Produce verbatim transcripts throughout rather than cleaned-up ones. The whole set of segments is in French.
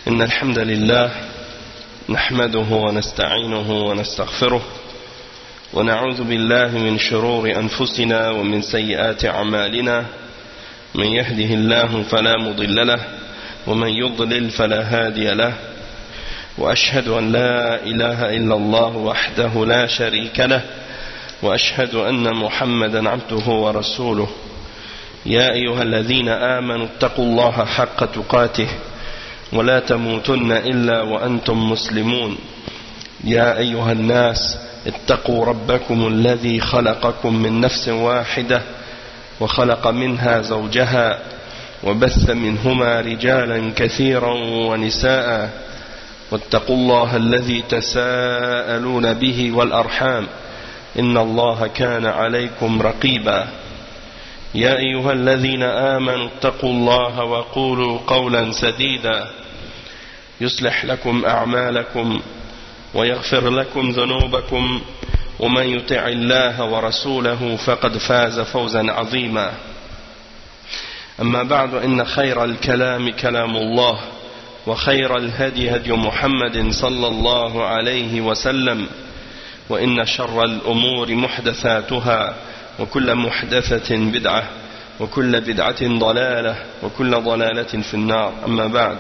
إن الحمد لله نحمده ونستعينه ونستغفره ونعوذ بالله من شرور أنفسنا ومن سيئات أعمالنا من يهده الله فلا مضل له ومن يضلل فلا هادي له وأشهد أن لا إله إلا الله وحده لا شريك له وأشهد أن محمدا عبده ورسوله يا أيها الذين آمنوا اتقوا الله حق تقاته ولا تموتن إلا وأنتم مسلمون يا أيها الناس اتقوا ربكم الذي خلقكم من نفس واحدة وخلق منها زوجها وبث منهما رجالا كثيرا ونساء واتقوا الله الذي تساءلون به والأرحام إن الله كان عليكم رقيبا يا أيها الذين آمنوا اتقوا الله وقولوا قولا سديدا يصلح لكم أعمالكم ويغفر لكم ذنوبكم ومن يطع الله ورسوله فقد فاز فوزا عظيما أما بعد إن خير الكلام كلام الله وخير الهدي هدي محمد صلى الله عليه وسلم وإن شر الأمور محدثاتها وكل محدثة بدعة وكل بدعة ضلالة وكل ضلالة في النار أما بعد.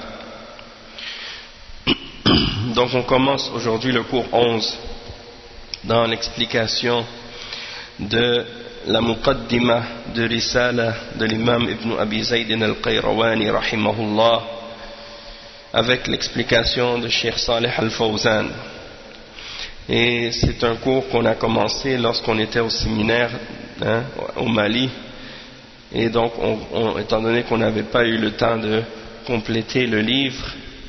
Donc on commence aujourd'hui le cours onze dans l'explication de la muqaddima de risala de l'imam Ibn Abi Zayd al-Qayrawani rahimahullah avec l'explication de Cheikh Saleh al-Fawzan. Et c'est un cours qu'on a commencé lorsqu'on était au séminaire hein, au Mali. Et donc, on, on, étant donné qu'on n'avait pas eu le temps de compléter le livre,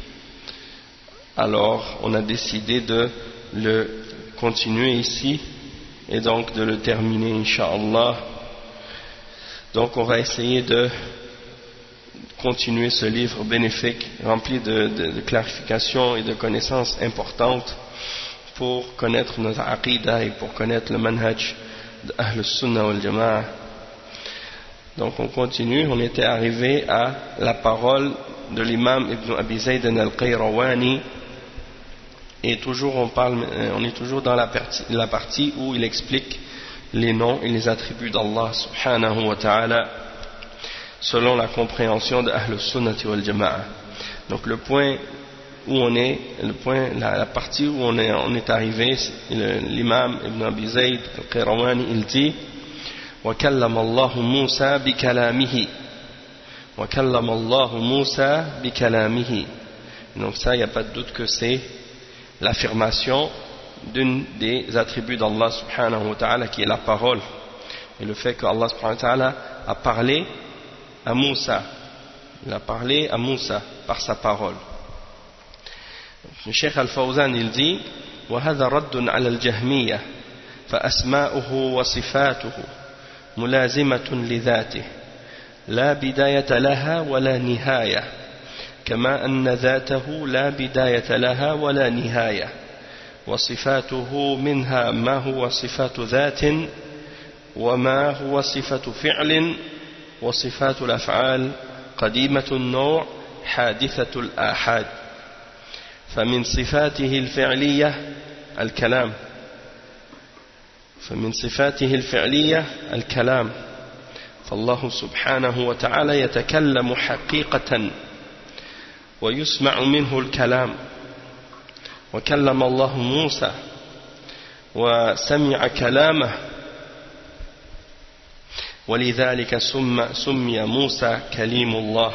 alors on a décidé de le continuer ici et donc de le terminer, Inch'Allah. Donc, on va essayer de continuer ce livre bénéfique, rempli de, de, de clarifications et de connaissances importantes pour connaître notre aqidah et pour connaître le manhaj de Ahl Sunnah wal Jama'a. Donc on continue, on était arrivé à la parole de l'imam Ibn Abi Zayd al-Qayrawani et toujours on parle, on est toujours dans la partie, la partie où il explique les noms et les attributs d'Allah subhanahu wa ta'ala selon la compréhension de Ahl Sunnah wal Jama'a. Donc le point où on est, le point, la, la partie où on est, on est arrivé, l'imam Ibn Abi Zayd al-Qayrawani, il dit وَكَلَّمَ اللَّهُ مُوسَى بِكَلَامِهِ وَكَلَّمَ اللَّهُ مُوسَى بِكَلَامِهِ. Donc ça, il n'y a pas de doute que c'est l'affirmation d'une des attributs d'Allah subhanahu wa ta'ala qui est la parole. Et le fait qu'Allah subhanahu wa ta'ala a parlé à Moussa, il a parlé à Moussa par sa parole. Le Cheikh Al-Fawzan il dit وهذا رد على الجهمية فأسماؤه وصفاته ملازمة لذاته لا بداية لها ولا نهاية كما أن ذاته لا بداية لها ولا نهاية وصفاته منها ما هو صفات ذات وما هو صفة فعل وصفات الأفعال قديمة النوع حادثة الآحاد فمن صفاته الفعلية الكلام فمن صفاته الفعلية الكلام فالله سبحانه وتعالى يتكلم حقيقة ويسمع منه الكلام وكلم الله موسى وسمع كلامه ولذلك سمي موسى كليم الله.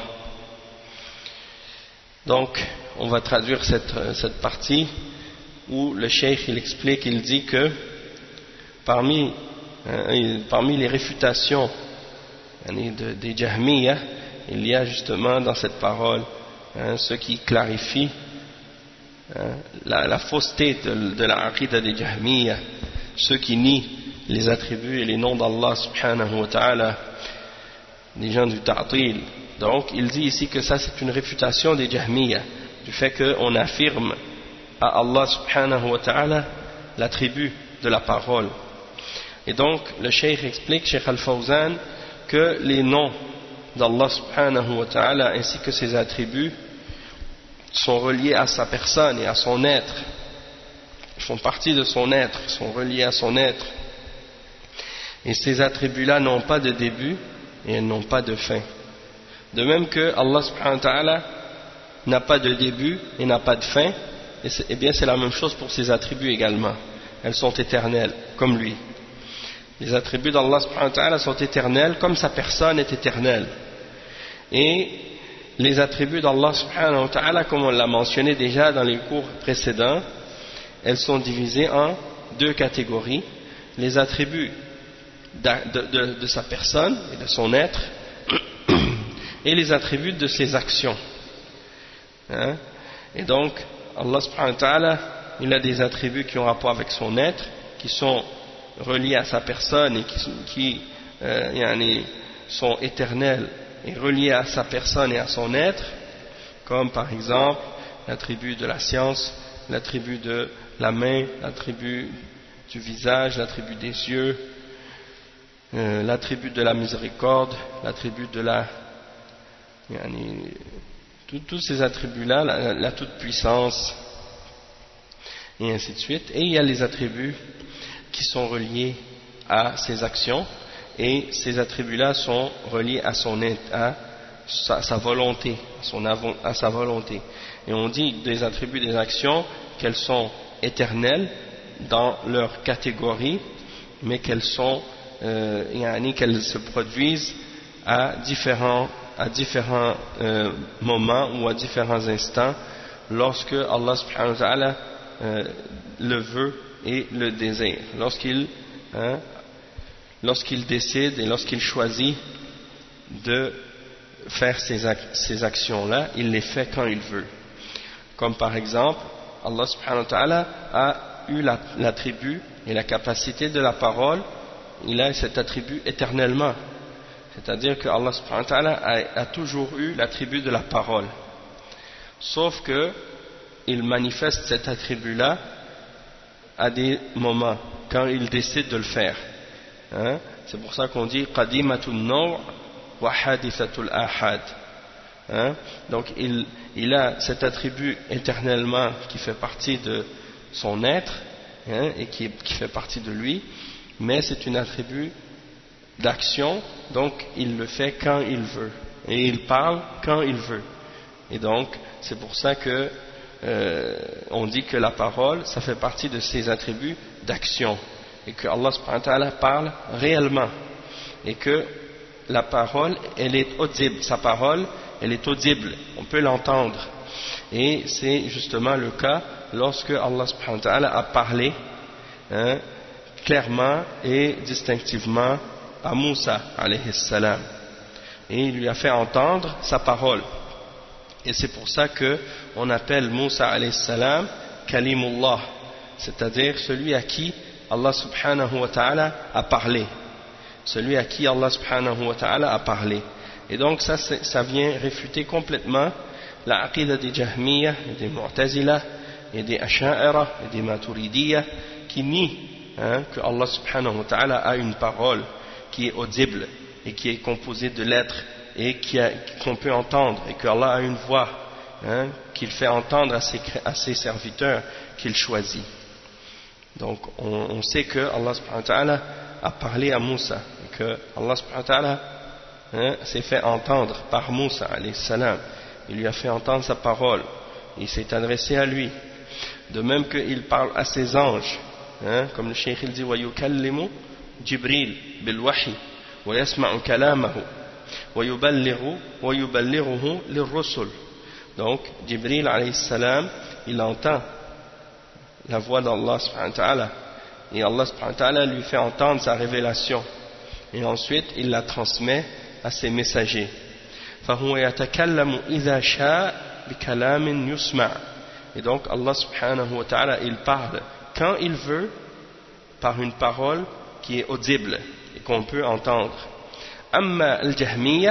Donc on va traduire cette, cette partie où le cheikh il explique, il dit que parmi, euh, parmi les réfutations de, des Jahmiyyah, il y a justement dans cette parole hein, ce qui clarifie hein, la, la fausseté de, de la aqidah des Jahmiyyah, ceux qui nient les attributs et les noms d'Allah subhanahu wa ta'ala, des gens du ta'til. Donc il dit ici que ça c'est une réfutation des Jahmiyyah, du fait qu'on affirme à Allah subhanahu wa ta'ala l'attribut de la parole. Et donc le cheikh explique, Cheikh Al-Fawzan, que les noms d'Allah subhanahu wa ta'ala ainsi que ses attributs sont reliés à sa personne et à son être, ils font partie de son être, ils sont reliés à son être. Et ces attributs-là n'ont pas de début et elles n'ont pas de fin. De même que Allah subhanahu wa ta'ala n'a pas de début et n'a pas de fin, et, et bien c'est la même chose pour ses attributs également. Elles sont éternelles, comme lui. Les attributs d'Allah subhanahu wa ta'ala sont éternels, comme sa personne est éternelle. Et les attributs d'Allah subhanahu wa ta'ala, comme on l'a mentionné déjà dans les cours précédents, elles sont divisées en deux catégories. Les attributs de, de, de, de sa personne et de son être, et les attributs de ses actions. Hein? Et donc, Allah subhanahu wa ta'ala, il a des attributs qui ont rapport avec son être, qui sont reliés à sa personne et qui, qui euh, yani, sont éternels et reliés à sa personne et à son être, comme par exemple l'attribut de la science, l'attribut de la main, l'attribut du visage, l'attribut des yeux, euh, l'attribut de la miséricorde, l'attribut de la yani, tous ces attributs-là, la, la toute-puissance, et ainsi de suite. Et il y a les attributs qui sont reliés à ses actions, et ces attributs-là sont reliés à, son, à sa, sa volonté, à, son, à sa volonté. Et on dit des attributs des actions qu'elles sont éternelles dans leur catégorie, mais qu'elles sont, euh, yani, qu'elles se produisent à différents à différents euh, moments ou à différents instants lorsque Allah subhanahu wa ta'ala euh, le veut et le désire. Lorsqu'il hein, lorsqu'il décide et lorsqu'il choisit de faire ces, ac ces actions-là, il les fait quand il veut. Comme par exemple, Allah subhanahu wa ta'ala a eu l'attribut et la capacité de la parole, il a cet attribut éternellement. C'est-à-dire que Allah subhanahu wa ta'ala a, a toujours eu l'attribut de la parole. Sauf que il manifeste cet attribut-là à des moments, quand il décide de le faire. Hein? C'est pour ça qu'on dit qadimatul naw' wa hadithatul ahad. Hein? Donc il, il a cet attribut éternellement qui fait partie de son être, hein, et qui, qui fait partie de lui, mais c'est un attribut d'action, donc il le fait quand il veut, et il parle quand il veut. Et donc c'est pour ça que euh, on dit que la parole, ça fait partie de ses attributs d'action, et que Allah subhanahu wa ta'ala parle réellement, et que la parole, elle est audible, sa parole, elle est audible, on peut l'entendre. Et c'est justement le cas lorsque Allah subhanahu wa ta'ala a parlé, hein, clairement et distinctivement à Moussa alayhi salam, et il lui a fait entendre sa parole. Et c'est pour ça que on appelle Moussa alayhi salam Kalimullah, c'est-à-dire celui à qui Allah subhanahu wa ta'ala a parlé, celui à qui Allah subhanahu wa ta'ala a parlé. Et donc ça, ça vient réfuter complètement la aqida des Jahmiyyah et des Mu'tazila et des Asha'ira et des Maturidiyya qui nient, hein, que Allah subhanahu wa ta'ala a une parole qui est audible et qui est composée de lettres et qu'on peut entendre, et que Allah a une voix, hein, qu'il fait entendre à ses, à ses serviteurs qu'il choisit. Donc on, on sait que Allah subhanahu wa ta'ala a parlé à Moussa, et que Allah subhanahu wa ta'ala, hein, s'est fait entendre par Moussa alayhi salam. Il lui a fait entendre sa parole, il s'est adressé à lui. De même qu'il parle à ses anges, hein, comme le cheikh il dit wa yukallimu Jibril bil wahi wa yasma'u kalamahu wa yuballighu wa yuballighuhu lirrusul. Donc Jibril alayhi salam, il entend la voix d'Allah subhanahu wa ta'ala, et Allah subhanahu wa ta'ala lui fait entendre sa révélation, et ensuite il la transmet à ses messagers. فهو يتكلم إذا شاء بكلام يسمع. Et donc Allah subhanahu wa ta'ala, il parle quand il veut par une parole qui est audible et qu'on peut entendre. أما الجهمية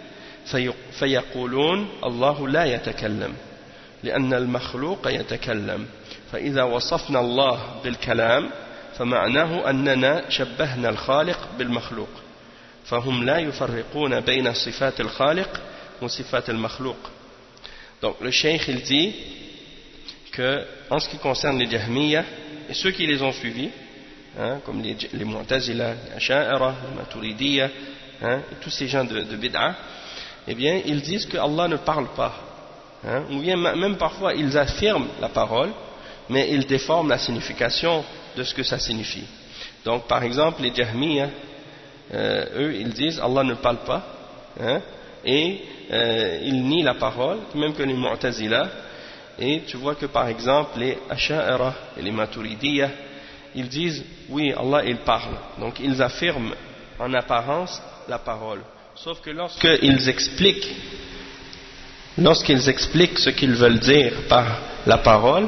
فيقولون الله لا يتكلم لأن المخلوق يتكلم، فإذا وصفنا الله بالكلام فمعناه أننا شبهنا الخالق بالمخلوق، فهم لا يفرقون بين صفات الخالق وصفات المخلوق. Donc le cheikh il dit que en ce qui concerne les Jahmiyyah et ceux qui les ont suivis, hein, comme les, les Mu'tazila, les Asha'ira, les Maturidiyya, hein, et tous ces gens de, de bid'a, eh bien ils disent que Allah ne parle pas, hein, ou bien même parfois ils affirment la parole, mais ils déforment la signification de ce que ça signifie. Donc par exemple les Jahmiyyah, euh, eux ils disent Allah ne parle pas, hein, et euh, ils nient la parole, même que les Mu'tazila. Et tu vois que par exemple les Asha'ira et les Maturidiyya, ils disent oui Allah il parle, donc ils affirment en apparence la parole, sauf que lorsqu'ils expliquent lorsqu'ils expliquent ce qu'ils veulent dire par la parole,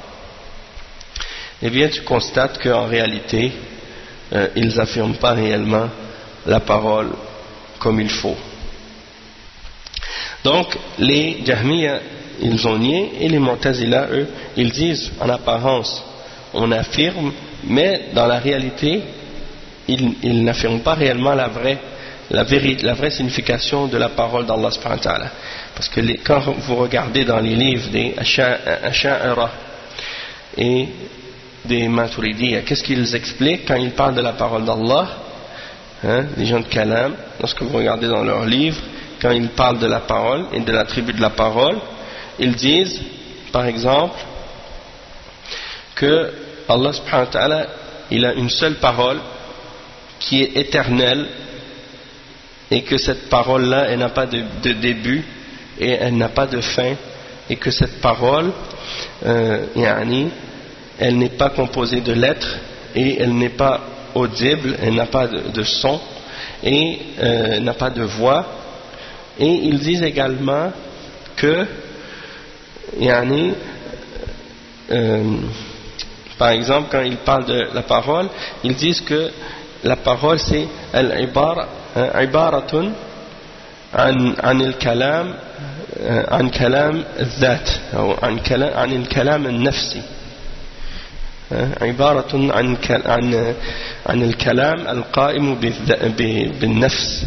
eh bien tu constates qu'en réalité euh, ils n'affirment pas réellement la parole comme il faut. Donc les Jahmiyyah ils ont nié, et les Mu'tazila eux ils disent en apparence on affirme, mais dans la réalité ils, ils n'affirment pas réellement la vraie, la, vérité, la vraie signification de la parole d'Allah subhanahu wa ta'ala. Parce que les, quand vous regardez dans les livres des Asha'ira et des Maturidiyya, qu'est-ce qu'ils expliquent quand ils parlent de la parole d'Allah, hein, les gens de Kalam, lorsque vous regardez dans leurs livres, quand ils parlent de la parole et de l'attribut de la parole, ils disent par exemple que Allah subhanahu wa ta'ala il a une seule parole qui est éternelle, et que cette parole là elle n'a pas de, de début et elle n'a pas de fin, et que cette parole euh, yani, elle n'est pas composée de lettres, et elle n'est pas audible, elle n'a pas de, de son, et euh, n'a pas de voix. Et ils disent également que yani, euh, par exemple quand ils parlent de la parole, ils disent que la parole c'est al-ibara ibaratun an an al-kalam an kalam al-dhat ou an kalam an al-kalam al-nafsi, ibaratun an an an al-kalam al-qa'im bil-nafs,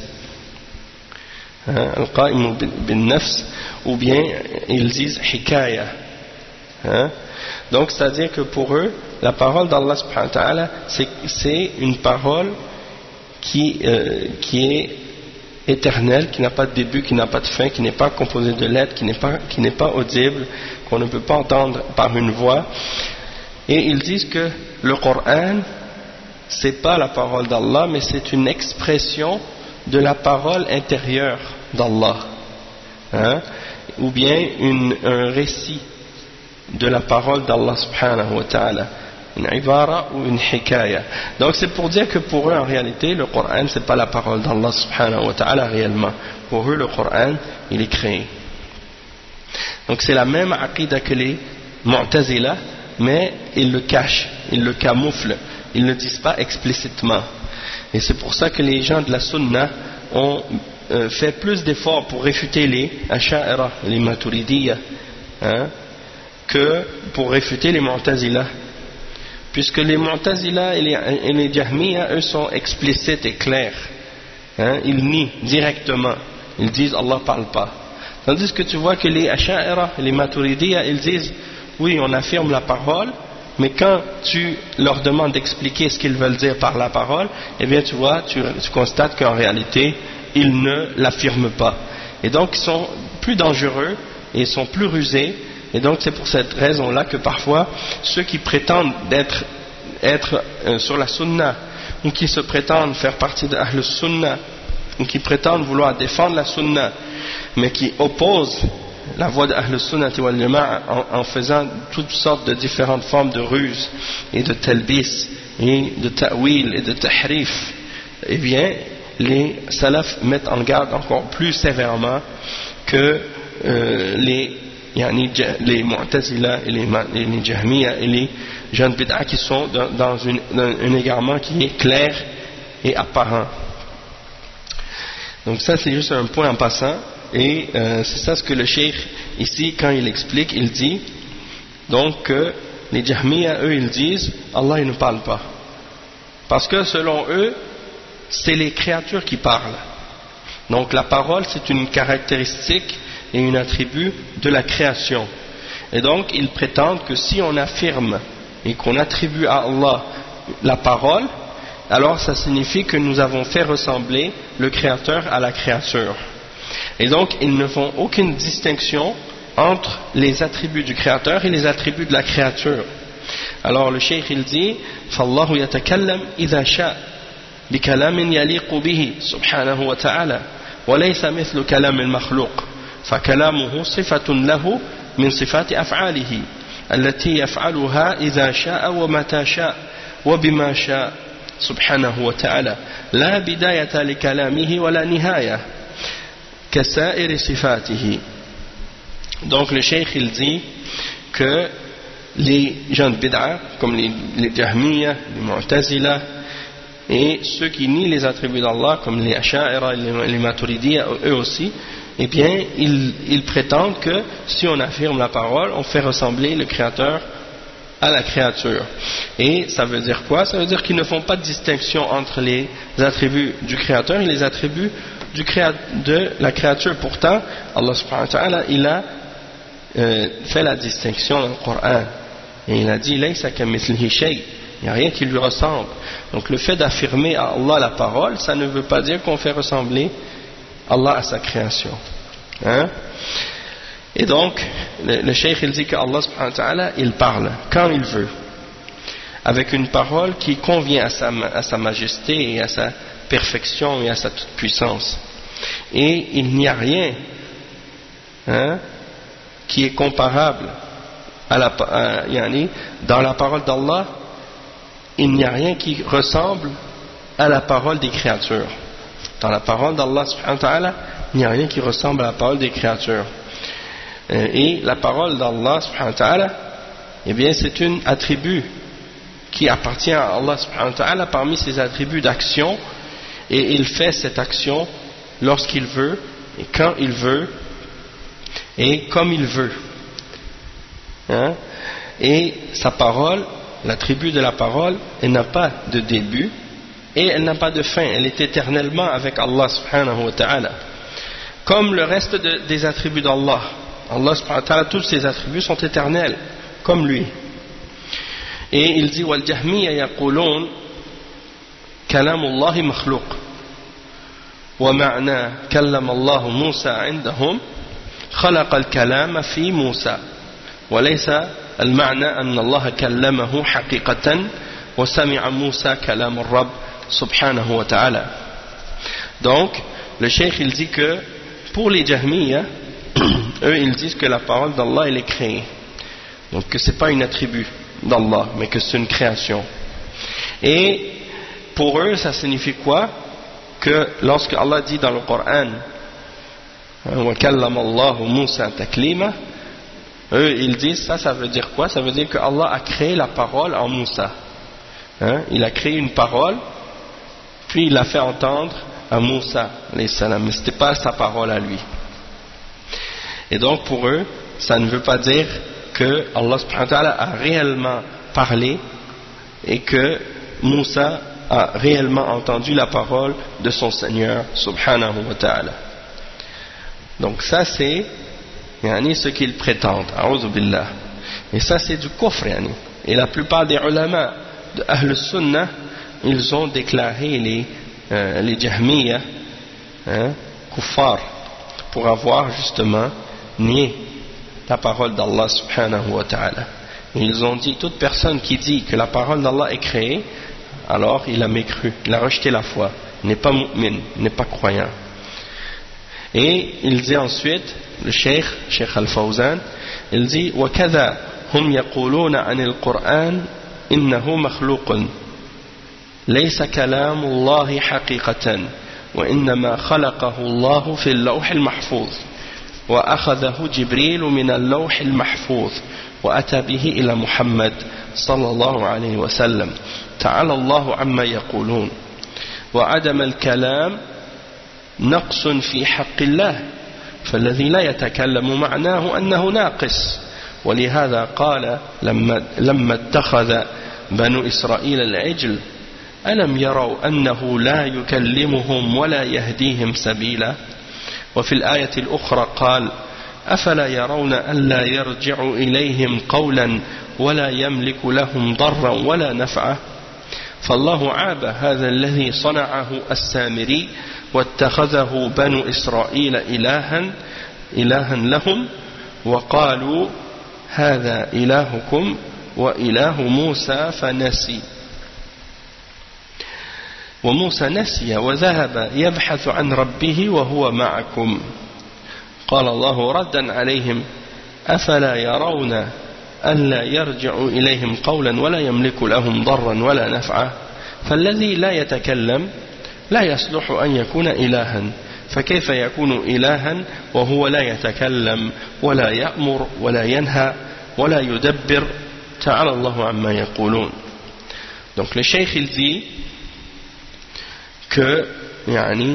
al-qa'im bil-nafs, ou bien ils disent hikaya. Hein? Donc c'est à dire que pour eux la parole d'Allah subhanahu wa ta'ala c'est une parole qui, euh, qui est éternelle, qui n'a pas de début, qui n'a pas de fin, qui n'est pas composée de lettres, qui n'est pas, qui n'est pas audible, qu'on ne peut pas entendre par une voix. Et ils disent que le Coran c'est pas la parole d'Allah, mais c'est une expression de la parole intérieure d'Allah, hein? Ou bien une, un récit de la parole d'Allah subhanahu wa ta'ala, une ibara ou une hikaya. Donc c'est pour dire que pour eux en réalité le Coran c'est pas la parole d'Allah subhanahu wa ta'ala réellement. Pour eux le Coran il est créé. Donc c'est la même aqida que les Mu'tazila, mais ils le cachent, ils le camouflent, ils ne le disent pas explicitement. Et c'est pour ça que les gens de la Sunna ont euh, fait plus d'efforts pour réfuter les Asha'ira, les Maturidiyya, hein, que pour réfuter les Mu'tazila, puisque les Mu'tazila et les, et les Jahmiyyah eux sont explicites et clairs, hein, ils nient directement, ils disent Allah parle pas, tandis que tu vois que les Asha'ira et les Maturidiyya ils disent oui on affirme la parole, mais quand tu leur demandes d'expliquer ce qu'ils veulent dire par la parole, eh bien tu vois, tu, tu constates qu'en réalité ils ne l'affirment pas, et donc ils sont plus dangereux et ils sont plus rusés. Et donc c'est pour cette raison-là que parfois ceux qui prétendent d'être être euh, sur la sunna, ou qui se prétendent faire partie de Ahl Sunna, ou qui prétendent vouloir défendre la sunna, mais qui opposent la voie de Ahl Sunnah wal Jama'a en, en faisant toutes sortes de différentes formes de ruses et de talbis et de ta'wil et de tahrif, eh bien les salafs mettent en garde encore plus sévèrement que euh, les Yani, les Mu'tazila et les, et les Jahmiyyah et les jeunes bid'a qui sont dans, dans, une, dans un égarement qui est clair et apparent. Donc ça c'est juste un point en passant, et euh, c'est ça ce que le cheikh ici quand il explique, il dit donc que les Jahmiyyah eux ils disent Allah il ne parle pas, parce que selon eux c'est les créatures qui parlent. Donc la parole c'est une caractéristique et une attribut de la création. Et donc ils prétendent que si on affirme et qu'on attribue à Allah la parole, alors ça signifie que nous avons fait ressembler le créateur à la créature. Et donc ils ne font aucune distinction entre les attributs du créateur et les attributs de la créature. Alors le cheikh il dit فالله يتكلم إذا شاء بكلام يليق به سبحانه وتعالى وليس مثل كلام المخلوق فكلامه صفة له من صفات أفعاله التي يفعلها إذا شاء ومتى شاء وبما شاء سبحانه وتعالى لا بداية لكلامه ولا نهاية كسائر صفاته. Donc le cheikh il dit que les gens de bid'a comme les, les Jahmiya, les Mu'tazila et ceux qui nient les attributs d'Allah comme les Asha'ira et les, les Maturidiya eux aussi, eh bien ils, ils prétendent que si on affirme la parole on fait ressembler le créateur à la créature. Et ça veut dire quoi? Ça veut dire qu'ils ne font pas de distinction entre les attributs du créateur et les attributs du créa de la créature. Pourtant Allah subhanahu wa ta'ala il a euh, fait la distinction dans le Coran et il a dit laysa kamithlihi shay, il n'y a rien qui lui ressemble. Donc le fait d'affirmer à Allah la parole, ça ne veut pas dire qu'on fait ressembler Allah à sa création, hein? Et donc le, le cheikh il dit que Allah subhanahu wa ta'ala il parle quand il veut avec une parole qui convient à sa, à sa majesté et à sa perfection et à sa toute puissance, et il n'y a rien, hein, qui est comparable à la, à, yani, dans la parole d'Allah il n'y a rien qui ressemble à la parole des créatures. Dans la parole d'Allah subhanahu wa ta'ala il n'y a rien qui ressemble à la parole des créatures. Et la parole d'Allah subhanahu wa ta'ala, eh bien c'est un attribut qui appartient à Allah subhanahu wa ta'ala parmi ses attributs d'action, et il fait cette action lorsqu'il veut et quand il veut et comme il veut, hein? Et sa parole, l'attribut de la parole, elle n'a pas de début et elle n'a pas de fin, elle est éternellement avec Allah subhanahu wa ta'ala, comme le reste de, des attributs d'Allah. Allah subhanahu wa ta'ala, tous ses attributs sont éternels comme lui. Et il dit wal jahmiya yaqulun kalamullahi makhluq wa ma'na kallama Allah Musa indahum khalaqa al-kalama fi Musa wa laysa al-ma'na anna Allah kallamahu haqiqatan wa sami'a Musa kalam ar-Rabb subhanahu wa ta'ala. Donc le cheikh il dit que pour les jahmiya, eux ils disent que la parole d'Allah elle est créée, donc que c'est pas un attribut d'Allah mais que c'est une création. Et pour eux ça signifie quoi? Que lorsque Allah dit dans le Coran wa kallama Allahu Musa taklima, eux ils disent ça, ça veut dire quoi? Ça veut dire que Allah a créé la parole en Moussa, hein? Il a créé une parole puis il l'a fait entendre à Moussa alayhi salam, mais c'était pas sa parole à lui. Et donc pour eux, ça ne veut pas dire que Allah subhanahu wa ta'ala a réellement parlé et que Moussa a réellement entendu la parole de son Seigneur subhanahu wa ta'ala. Donc ça c'est yani, ce qu'ils prétendent, a'udhu billah. Et ça c'est du kufr yani. Et la plupart des ulama de Ahl Sunnah, ils ont déclaré les, euh, les Jahmiya, hein, kuffar, pour avoir justement nié la parole d'Allah subhanahu wa ta'ala. Et ils ont dit, toute personne qui dit que la parole d'Allah est créée, alors il a mécru, il a rejeté la foi, il n'est pas mu'min, il n'est pas croyant. Et il dit ensuite, le cheikh, cheikh al-Fawzan, il dit وَكَذَا هُمْ يَقُولُونَ عَنِ الْقُرْآنِ إِنَّهُ مَخْلُوقٌ لَيْسَ كَلَامُ اللَّهِ حَقِيقَةً وَإِنَّمَا خَلَقَهُ اللَّهُ فِي اللَّوْحِ الْمَحْفُوظِ وأخذه جبريل من اللوح المحفوظ وأتى به إلى محمد صلى الله عليه وسلم تعالى الله عما يقولون وعدم الكلام نقص في حق الله فالذي لا يتكلم معناه أنه ناقص ولهذا قال لما, لما اتخذ بنو إسرائيل العجل ألم يروا أنه لا يكلمهم ولا يهديهم سبيلا. وفي الآية الأخرى قال أفلا يرون ألا يرجع إليهم قولا ولا يملك لهم ضرا ولا نفعا فالله عاب هذا الذي صنعه السامري واتخذه بنو إسرائيل إلها إلها لهم وقالوا هذا إلهكم وإله موسى فنسي وموسى نسي وذهب يبحث عن ربه وهو معكم قال الله ردا عليهم أفلا يرون ألا يرجع إليهم قولا ولا يملك لهم ضرا ولا نفعا فالذي لا يتكلم لا يصلح أن يكون إلها فكيف يكون إلها وهو لا يتكلم ولا يأمر ولا ينهى ولا يدبر تعالى الله عما يقولون. Donc le cheikh il dit que yani,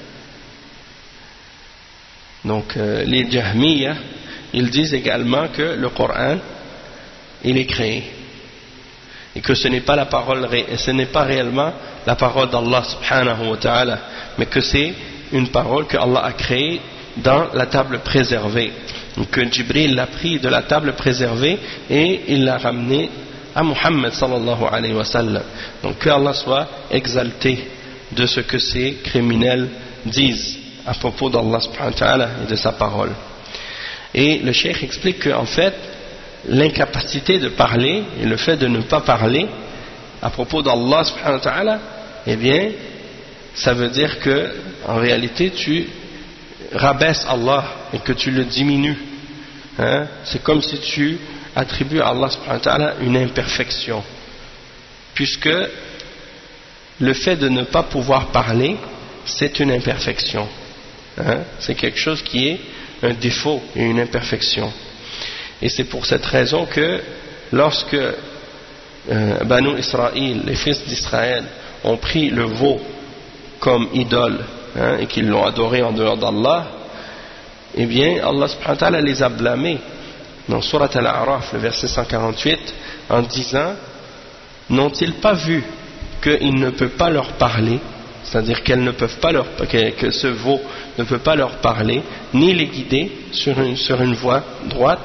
donc euh, les Jahmiyyah ils disent également que le Coran il est créé et que ce n'est pas la parole ce n'est pas réellement la parole d'Allah subhanahu wa ta'ala mais que c'est une parole que Allah a créée dans la table préservée, donc que Jibril l'a pris de la table préservée et il l'a ramené à Muhammad sallallahu alayhi wa sallam. Donc que Allah soit exalté de ce que ces criminels disent à propos d'Allah subhanahu wa ta'ala et de sa parole. Et le cheikh explique qu'en fait l'incapacité de parler et le fait de ne pas parler à propos d'Allah subhanahu wa ta'ala, eh bien ça veut dire que en réalité tu rabaisses Allah et que tu le diminues, hein? C'est comme si tu attribues à Allah subhanahu wa ta'ala une imperfection, puisque le fait de ne pas pouvoir parler c'est une imperfection, hein? C'est quelque chose qui est un défaut et une imperfection. Et c'est pour cette raison que lorsque euh, Banu Israël, les fils d'Israël, ont pris le veau comme idole, hein, et qu'ils l'ont adoré en dehors d'Allah, eh bien Allah subhanahu wa ta'ala les a blâmés dans Surat Al-A'raf, le verset cent quarante-huit, en disant n'ont-ils pas vu qu'il ne peut pas leur parler, c'est-à-dire qu'elles ne peuvent pas leur, que, que ce veau ne peut pas leur parler ni les guider sur une, sur une voie droite.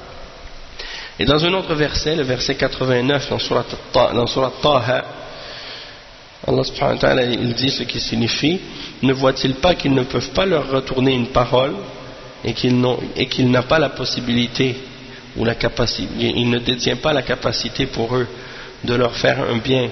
Et dans un autre verset, le verset quatre-vingt-neuf dans Surat Taha, Allah subhanahu wa ta'ala il dit ce qui signifie ne voit-il pas qu'ils ne peuvent pas leur retourner une parole et qu'il et qu'il n'a pas la possibilité ou la capacité, il ne détient pas la capacité pour eux de leur faire un bien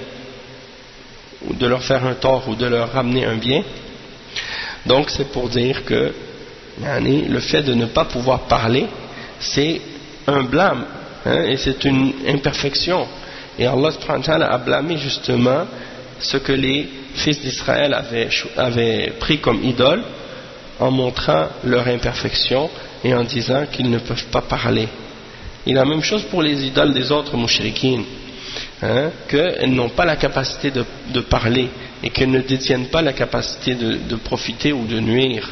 ou de leur faire un tort ou de leur ramener un bien. Donc c'est pour dire que yani, le fait de ne pas pouvoir parler c'est un blâme, hein, et c'est une imperfection, et Allah subhanahu wa ta'ala a blâmé justement ce que les fils d'Israël avaient, avaient pris comme idole en montrant leur imperfection et en disant qu'ils ne peuvent pas parler. Et la même chose pour les idoles des autres mouchrikines, hein, qu'elles n'ont pas la capacité de, de parler et qu'elles ne détiennent pas la capacité de, de profiter ou de nuire.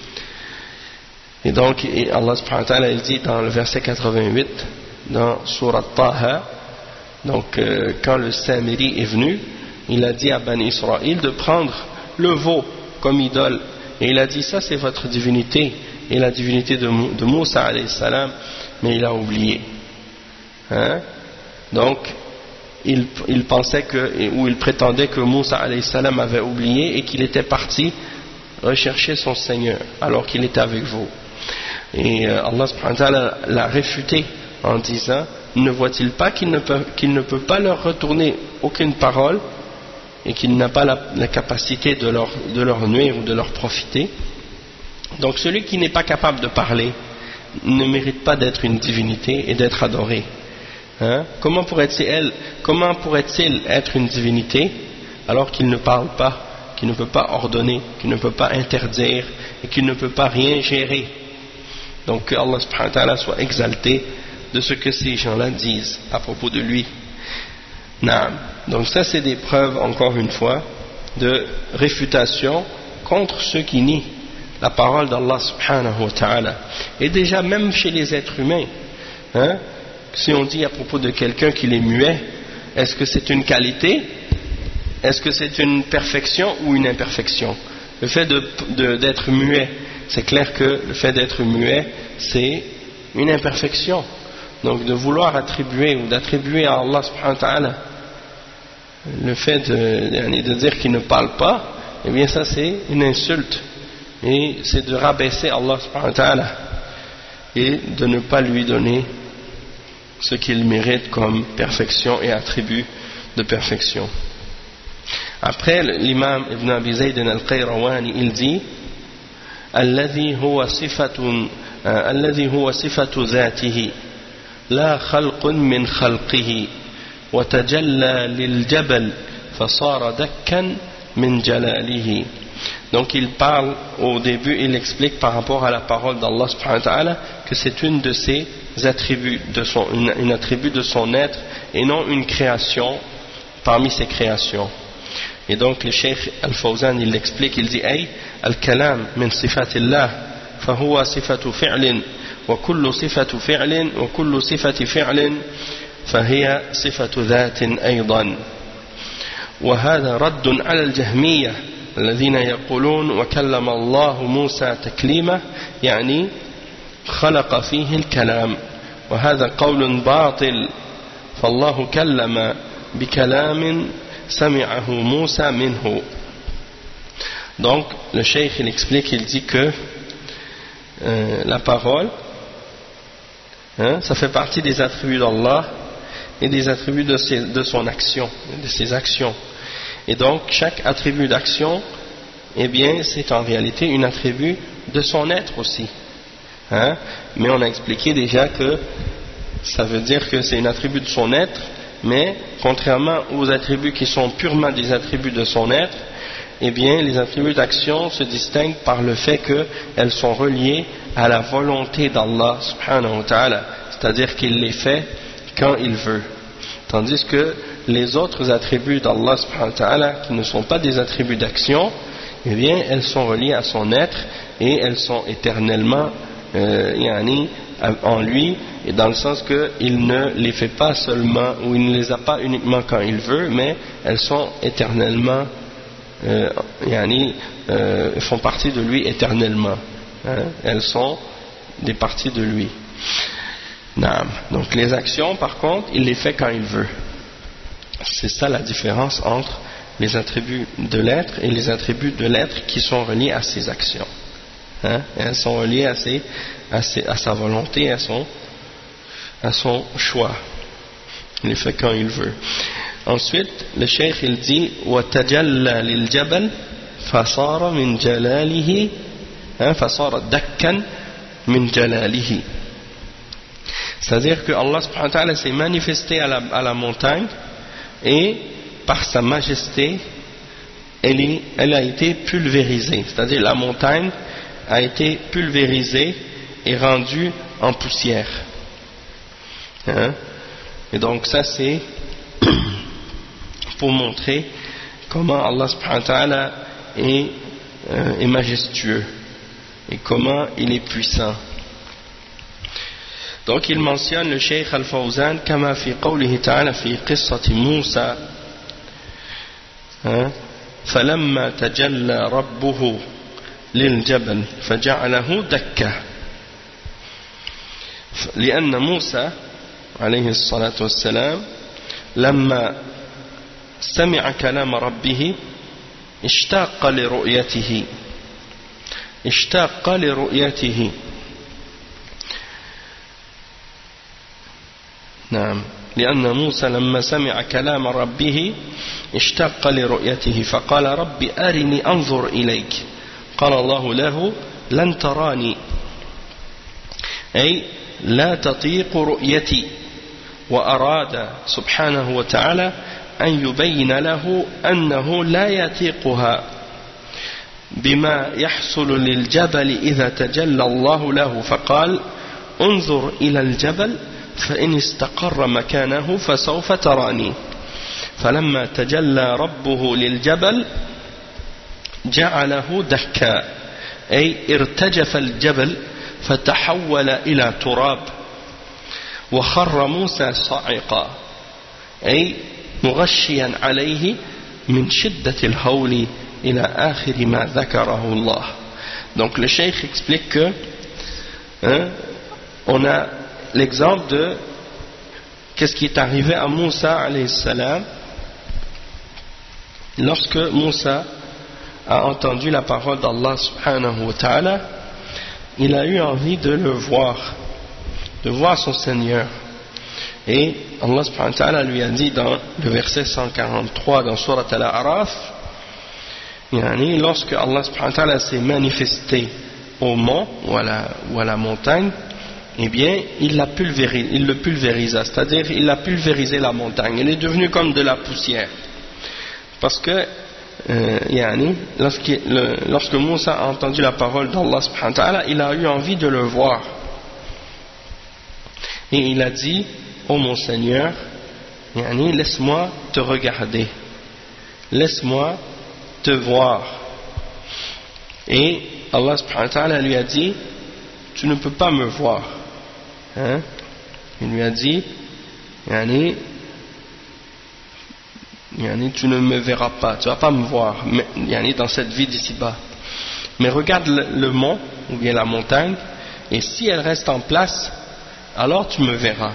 Et donc et Allah subhanahu wa ta'ala il dit dans le verset quatre-vingt-huit dans Surat Taha, donc euh, quand le Samiri est venu, il a dit à Bani Israël de prendre le veau comme idole, et il a dit ça c'est votre divinité et la divinité de, de Moussa alayhi salam, mais il a oublié, hein? Donc il, il pensait que, ou il prétendait que Moussa alayhi salam avait oublié et qu'il était parti rechercher son Seigneur alors qu'il était avec vous. Et euh, Allah subhanahu wa ta'ala l'a réfuté en disant ne voit-il pas qu'il ne peut, qu'il ne peut pas leur retourner aucune parole et qu'il n'a pas la, la capacité de leur, de leur nuire ou de leur profiter. Donc celui qui n'est pas capable de parler ne mérite pas d'être une divinité et d'être adoré, hein? Comment pourrait-il, comment pourrait-il être une divinité alors qu'il ne parle pas, qu'il ne peut pas ordonner, qu'il ne peut pas interdire et qu'il ne peut pas rien gérer? Donc que Allah subhanahu wa ta'ala soit exalté de ce que ces gens-là disent à propos de lui. Naam. Donc ça c'est des preuves, encore une fois, de réfutation contre ceux qui nient la parole d'Allah subhanahu wa ta'ala. Et déjà même chez les êtres humains, hein, si on dit à propos de quelqu'un qu'il est muet, est-ce que c'est une qualité? Est-ce que c'est une perfection ou une imperfection? Le fait de, de, d'être muet, c'est clair que le fait d'être muet, c'est une imperfection. Donc de vouloir attribuer ou d'attribuer à Allah subhanahu wa ta'ala le fait de, de dire qu'il ne parle pas, eh bien ça c'est une insulte. Et c'est de rabaisser Allah subhanahu wa ta'ala et de ne pas lui donner ce qu'il mérite comme perfection et attribut de perfection. Après, l'imam Ibn Abi Zayd al-Qayrawani, il dit الذي هو صفة الذي هو صفة ذاته لا خلق من خلقه وتجلى للجبل فصار دكا من جلاله. Donc il parle au début, il explique par rapport à la parole d'Allah subhanahu wa ta'ala que c'est une de ses attributs, de son, une, une attribut de son être et non une création parmi ses créations. Et donc le Cheikh Al-Fawzan il l'explique, il dit Ay, al-kalam min sifatillah fahuwa sifatu fi'lin wa kullu sifatu fi'lin wa kullu sifati fi'lin fahiya sifatu dhatin aydan. Wa hadha raddun ala al-jahmiyah الذين يقولون وكلم الله موسى تكليما يعني خلق فيه الكلام وهذا قول باطل فالله كلم بكلام سمعه موسى منه. Donc le cheikh il explique, il dit que euh, la parole hein, ça fait partie des attributs d'Allah et des attributs de, ses, de son action, de ses actions. Et donc chaque attribut d'action, eh bien c'est en réalité une attribut de son être aussi. Hein? Mais on a expliqué déjà que ça veut dire que c'est une attribut de son être, mais contrairement aux attributs qui sont purement des attributs de son être, eh bien les attributs d'action se distinguent par le fait qu'elles sont reliées à la volonté d'Allah subhanahu wa ta'ala, c'est-à-dire qu'il les fait quand il veut. Tandis que les autres attributs d'Allah subhanahu wa ta'ala qui ne sont pas des attributs d'action, eh bien elles sont reliées à son être et elles sont éternellement euh, yani, en lui, et dans le sens qu'il ne les fait pas seulement ou il ne les a pas uniquement quand il veut, mais elles sont éternellement euh, yani, euh, font partie de lui éternellement, hein? Elles sont des parties de lui. Naam. Donc les actions par contre il les fait quand il veut. C'est ça la différence entre les attributs de l'être et les attributs de l'être qui sont reliés à ses actions. Hein? Elles sont reliées à, ses, à, ses, à sa volonté, à son, à son choix. Il les fait quand il veut. Ensuite, le cheikh il dit وَتَجَلَّى لِلْجَبَلِ فَصَارَ مِنْ جَلَالِهِ فَصَارَ دَكًّا مِنْ جَلَالِهِ. C'est-à-dire que Allah subhanahu wa ta'ala s'est manifesté à la, à la montagne et par sa majesté elle, est, elle a été pulvérisée, c'est-à-dire la montagne a été pulvérisée et rendue en poussière, hein? Et donc ça c'est pour montrer comment Allah subhanahu wa ta'ala est, euh, est majestueux et comment il est puissant. Donc il mentionne le Cheikh Al-Fawzan كما في قوله تعالى في قصة موسى فلما تجلى ربه للجبل فجعله دكا لأن موسى عليه الصلاة والسلام لما سمع كلام ربه اشتاق لرؤيته اشتاق لرؤيته نعم لأن موسى لما سمع كلام ربه اشتاق لرؤيته فقال رب أرني أنظر إليك قال الله له لن تراني أي لا تطيق رؤيتي وأراد سبحانه وتعالى أن يبين له أنه لا يطيقها بما يحصل للجبل إذا تجلى الله له فقال انظر إلى الجبل فإن استقر مكانه فسوف تراني فلما تجلى ربه للجبل جعله دكا أي ارتجف الجبل فتحول إلى تراب وخر موسى صاعقا أي مغشيا عليه من شدة الهول إلى آخر ما ذكره الله. Donc le cheikh explique que hein, on a l'exemple de qu'est-ce qui est arrivé à Moussa alayhi salam lorsque Moussa a entendu la parole d'Allah subhanahu wa ta'ala. Il a eu envie de le voir, de voir son Seigneur. Et Allah subhanahu wa ta'ala lui a dit dans le verset cent quarante-trois dans Surat Al-A'raf, yani, lorsque Allah subhanahu wa ta'ala s'est manifesté au mont ou à la, ou à la montagne, eh bien il l'a pulvérisé, il le pulvérisa, c'est-à-dire il a pulvérisé la montagne, elle est devenue comme de la poussière. Parce que euh, yani, lorsque, le, lorsque Moussa a entendu la parole d'Allah subhanahu wa ta'ala, il a eu envie de le voir. Et il a dit: ô mon Seigneur, yani, laisse-moi te regarder, laisse-moi te voir. Et Allah subhanahu wa ta'ala lui a dit: tu ne peux pas me voir. Hein? Il lui a dit: yani, yani, tu ne me verras pas, tu ne vas pas me voir mais, yani, dans cette vie d'ici-bas. Mais regarde le, le mont ou bien la montagne, et si elle reste en place, alors tu me verras.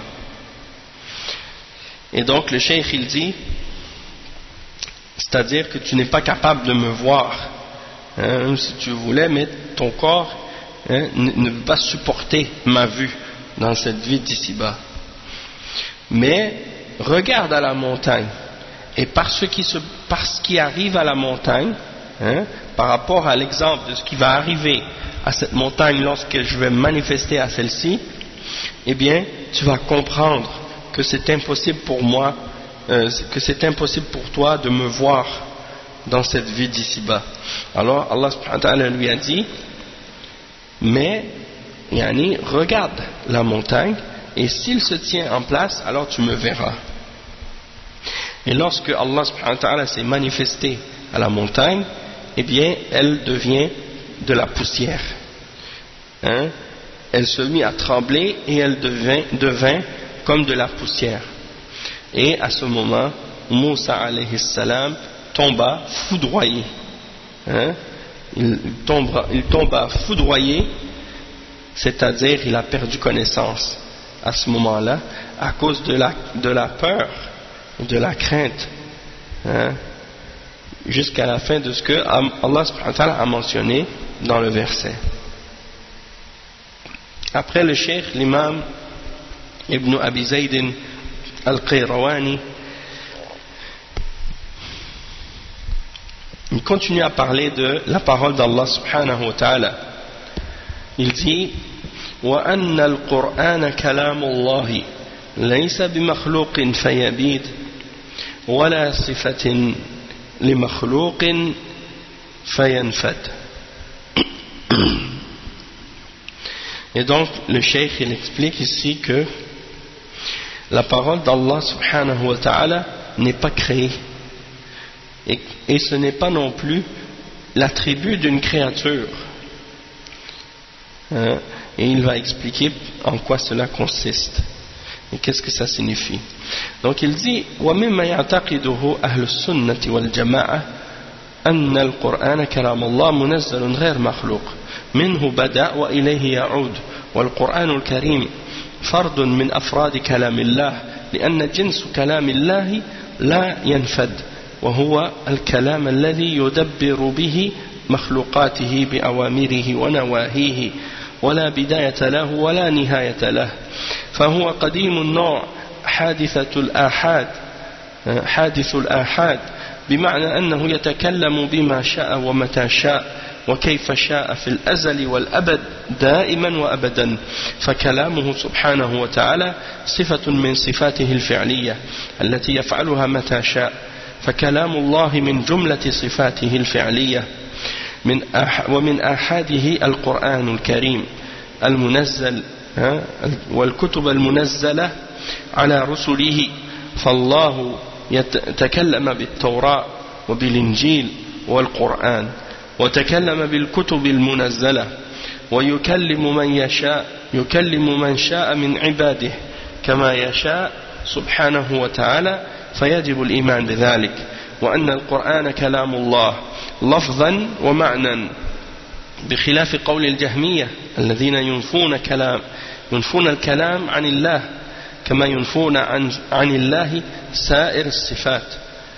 Et donc le cheikh il dit, c'est-à-dire que tu n'es pas capable de me voir, hein, même si tu voulais, mais ton corps hein, ne peut pas supporter ma vue dans cette vie d'ici-bas. Mais regarde à la montagne, et par ce qui, se, par ce qui arrive à la montagne, hein, par rapport à l'exemple de ce qui va arriver à cette montagne lorsque je vais me manifester à celle-ci, eh bien tu vas comprendre que c'est impossible pour moi, euh, que c'est impossible pour toi de me voir dans cette vie d'ici-bas. Alors Allah subhanahu wa ta'ala lui a dit: mais yani, regarde la montagne, et s'il se tient en place, alors tu me verras. Et lorsque Allah subhanahu wa ta'ala s'est manifesté à la montagne, eh bien elle devient de la poussière, hein? Elle se mit à trembler et elle devint, devint comme de la poussière. Et à ce moment, Moussa alayhi salam tomba foudroyé. Hein? Il, tomba, il tomba foudroyé, c'est-à-dire il a perdu connaissance à ce moment-là, à cause de la, de la peur, de la crainte, hein? Jusqu'à la fin de ce que Allah subhanahu wa ta'ala a mentionné dans le verset. Après le cheikh, l'imam Ibn Abi Zayd al-Qayrawani, il continue à parler de la parole d'Allah subhanahu wa ta'ala. Il dit: وَأَنَّ الْقُرْآنَ كَلَامُ اللَّهِ لَيْسَ بِمَخْلُوقٍ فَيَبِيدٍ وَلَا صِفَةٍ لِمَخْلُوقٍ فَيَنْفَدٍ. Et donc le cheikh il explique ici que la parole d'Allah subhanahu wa ta'ala n'est pas créée, et, et ce n'est pas non plus l'attribut d'une créature, hein? Et il va expliquer en quoi cela consiste et qu'est-ce que ça signifie. Donc il dit: وَمِمَّا يَعْتَقِدُهُ أَهْلُ السُّنَّةِ وَالْجَمَاعَةِ أَنَّ الْقُرْآنَ كَلَامُ اللَّهِ مُنَزَّلٌ غَيْرُ مَخْلُوقٍ منه بدأ وإليه يعود والقرآن الكريم فرد من أفراد كلام الله لأن جنس كلام الله لا ينفد وهو الكلام الذي يدبر به مخلوقاته بأوامره ونواهيه ولا بداية له ولا نهاية له فهو قديم النوع حادثة الآحاد حادث الآحاد بمعنى أنه يتكلم بما شاء ومتى شاء وكيف شاء في الأزل والأبد دائما وأبدا فكلامه سبحانه وتعالى صفة من صفاته الفعلية التي يفعلها متى شاء فكلام الله من جملة صفاته الفعلية من أح ومن آحاده القرآن الكريم المنزل والكتب المنزلة على رسله فالله يتكلم بالتوراة وبالإنجيل والقرآن وتكلم بالكتب المنزلة ويكلم من يشاء يكلم من شاء من عباده كما يشاء سبحانه وتعالى فيجب الإيمان بذلك وأن القرآن كلام الله لفظا ومعنى بخلاف قول الجهمية الذين ينفون كلام ينفون الكلام عن الله كما ينفون عن, عن الله سائر الصفات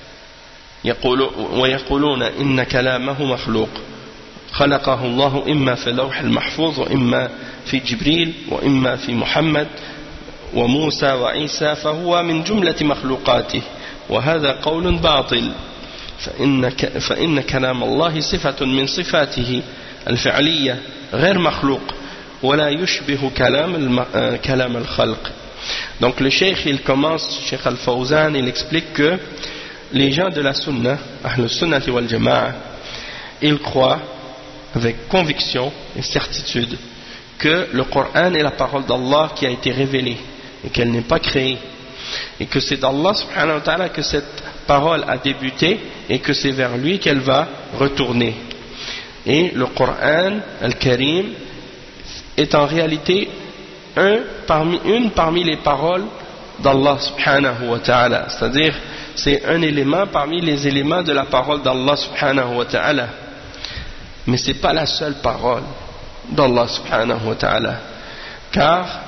يقول ويقولون إن كلامه مخلوق خلقه الله إما في اللوح المحفوظ وإما في جبريل وإما في محمد وموسى وعيسى فهو من جملة مخلوقاته وهذا قول باطل فإن, فإن كلام الله صفة من صفاته الفعلية غير مخلوق ولا يشبه كلام كلام الخلق. Donc le cheikh il commence, Cheikh Al-Fawzan il explique que les gens de la sunna, Ahl Sunnah wal Jama'a, ils croient avec conviction et certitude que le Coran est la parole d'Allah qui a été révélée et qu'elle n'est pas créée et que c'est d'Allah subhanahu wa ta'ala que cette parole a débuté et que c'est vers lui qu'elle va retourner. Et le Coran Al-Karim est en réalité un parmi, une parmi les paroles d'Allah subhanahu wa ta'ala, c'est-à-dire c'est un élément parmi les éléments de la parole d'Allah subhanahu wa ta'ala, mais ce n'est pas la seule parole d'Allah subhanahu wa ta'ala, car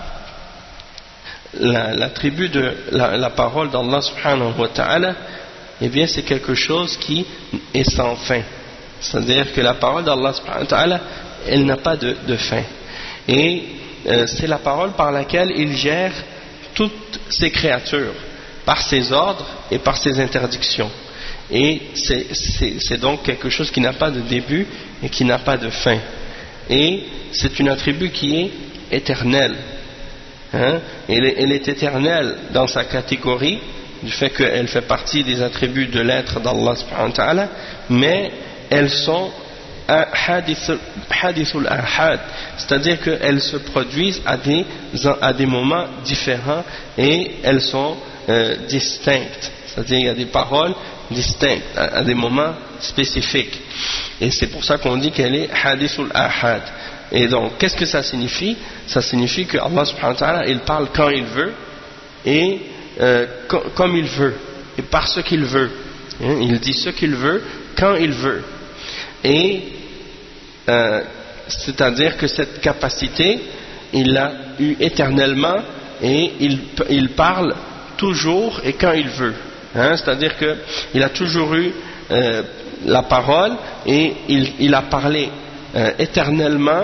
l'attribut de la, la parole d'Allah subhanahu wa ta'ala, eh bien c'est quelque chose qui est sans fin, c'est-à-dire que la parole d'Allah subhanahu wa ta'ala, elle n'a pas de, de fin, et euh, c'est la parole par laquelle il gère toutes ses créatures, par ses ordres et par ses interdictions, et c'est donc quelque chose qui n'a pas de début et qui n'a pas de fin, et c'est une attribut qui est éternelle, hein? elle, est, elle est éternelle dans sa catégorie du fait qu'elle fait partie des attributs de l'être d'Allah subhanahu wa ta'ala, mais elles sont hadithul ahad, c'est-à-dire qu'elles se produisent à des, à des moments différents et elles sont euh, distinctes, c'est-à-dire il y a des paroles distinctes à, à des moments spécifiques, et c'est pour ça qu'on dit qu'elle est hadithul ahad. Et donc qu'est-ce que ça signifie? Ça signifie que Allah subhanahu wa ta'ala il parle quand il veut et euh, co comme il veut et par ce qu'il veut, hein? Il dit ce qu'il veut quand il veut, et euh, c'est-à-dire que cette capacité il l'a eu éternellement et il, il parle toujours et quand il veut, hein? C'est-à-dire qu'il a toujours eu euh, la parole et il, il a parlé euh, éternellement,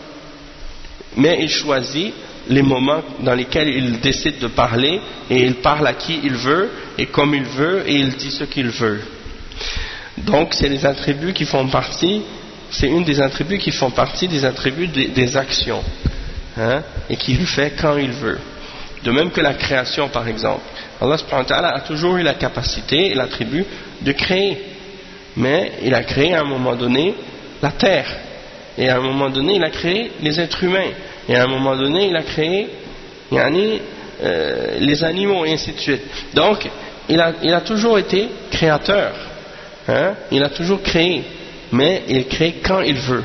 mais il choisit les moments dans lesquels il décide de parler et il parle à qui il veut et comme il veut et il dit ce qu'il veut. Donc c'est les attributs qui font partie, c'est une des attributs qui font partie des attributs des, des actions, hein, et qu'il fait quand il veut. De même que la création par exemple, Allah subhanahu wa ta'ala a toujours eu la capacité et l'attribut de créer, mais il a créé à un moment donné la terre, et à un moment donné il a créé les êtres humains, et à un moment donné il a créé yani, euh, les animaux et ainsi de suite. Donc il a, il a toujours été créateur, hein? Il a toujours créé, mais il crée quand il veut.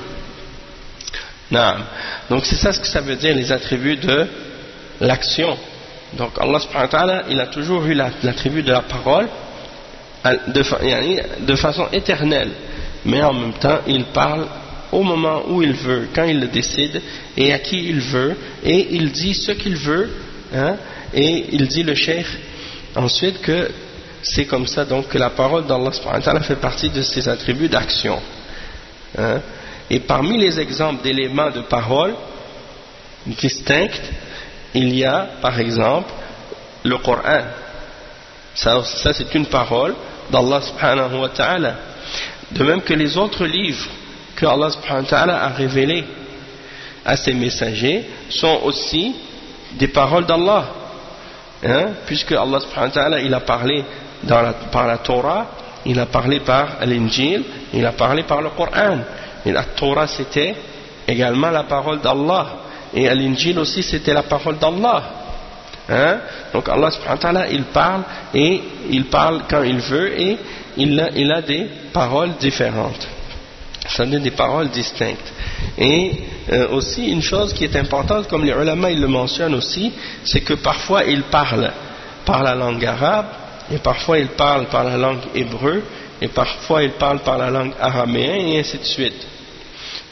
Naam. Donc c'est ça ce que ça veut dire les attributs de l'action. Donc Allah subhanahu wa ta'ala il a toujours eu l'attribut de la parole de, yani, de façon éternelle, mais en même temps il parle au moment où il veut, quand il le décide et à qui il veut, et il dit ce qu'il veut, hein, et il dit le cheikh ensuite que c'est comme ça donc que la parole d'Allah subhanahu wa ta'ala fait partie de ses attributs d'action, hein. Et parmi les exemples d'éléments de parole distincts, il y a par exemple le Coran. Ça, ça c'est une parole d'Allah subhanahu wa ta'ala, de même que les autres livres que Allah subhanahu wa ta'ala a révélés à ses messagers sont aussi des paroles d'Allah, hein, puisque Allah subhanahu wa ta'ala il a parlé dans la, par la Torah, il a parlé par l'Injil, il a parlé par le Coran, et la Torah c'était également la parole d'Allah, et l'Injil aussi c'était la parole d'Allah, hein? Donc Allah subhanahu wa ta'ala il parle, et il parle quand il veut, et il a, il a des paroles différentes, c'est-à-dire des paroles distinctes. Et euh, aussi une chose qui est importante, comme les ulama ils le mentionnent aussi, c'est que parfois il parle par la langue arabe, et parfois il parle par la langue hébreu, et parfois il parle par la langue araméenne, et ainsi de suite,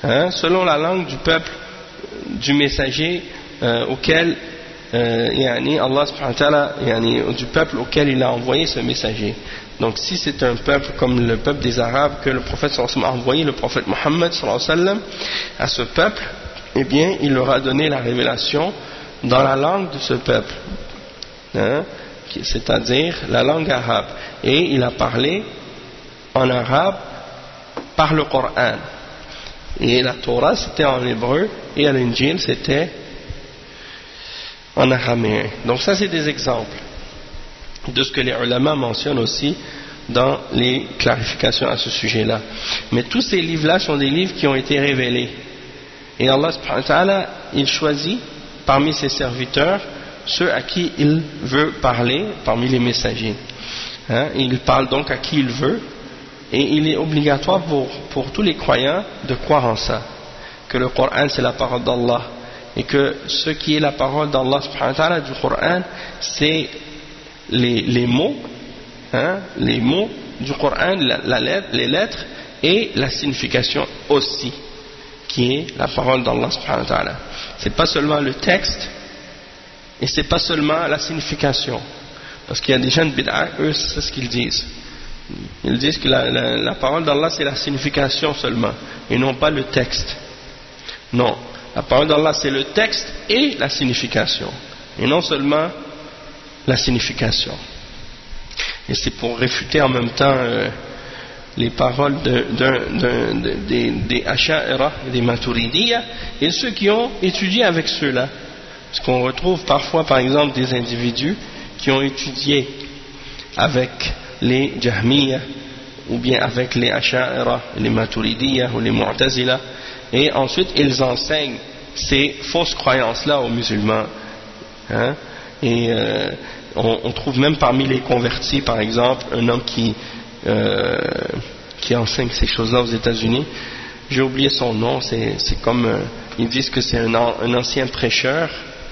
hein, selon la langue du peuple du messager euh, auquel euh, yani Allah subhanahu wa ta'ala, yani, du peuple auquel il a envoyé ce messager. Donc si c'est un peuple comme le peuple des Arabes que le prophète sallallahu alayhi wa sallam a envoyé le prophète Mohammed sallallahu alayhi wa sallam à ce peuple, eh bien il leur a donné la révélation dans la langue de ce peuple, hein, c'est-à-dire la langue arabe, et il a parlé en arabe par le Coran, et la Torah c'était en hébreu et l'Injil c'était en araméen. Donc ça c'est des exemples de ce que les ulama mentionnent aussi dans les clarifications à ce sujet-là. Mais tous ces livres-là sont des livres qui ont été révélés, et Allah subhanahu wa ta'ala il choisit parmi ses serviteurs ceux à qui il veut parler parmi les messagers, hein, il parle donc à qui il veut, et il est obligatoire pour, pour tous les croyants de croire en ça, que le Coran c'est la parole d'Allah, et que ce qui est la parole d'Allah subhanahu wa ta'ala du Coran c'est les, les mots, hein, les mots du Coran, la, la lettre, les lettres et la signification aussi, qui est la parole d'Allah subhanahu wa ta'ala. C'est pas seulement le texte et c'est pas seulement la signification, parce qu'il y a des gens de bid'a, eux c'est ce qu'ils disent, ils disent que la, la, la parole d'Allah c'est la signification seulement et non pas le texte. Non, la parole d'Allah c'est le texte et la signification, et non seulement la signification. Et c'est pour réfuter en même temps euh, les paroles de, de, de, de, des, des Asha'ira et des Maturidiyya et ceux qui ont étudié avec ceux-là. Parce qu'on retrouve parfois par exemple des individus qui ont étudié avec les Jahmiyya ou bien avec les Asha'ira, les Maturidiyya ou les Mu'tazila, et ensuite ils enseignent ces fausses croyances-là aux musulmans, hein? Et euh, on, on trouve même parmi les convertis par exemple un homme qui euh, qui enseigne ces choses-là aux États-Unis. J'ai oublié son nom, c'est, c'est comme euh, ils disent que c'est un, un ancien prêcheur,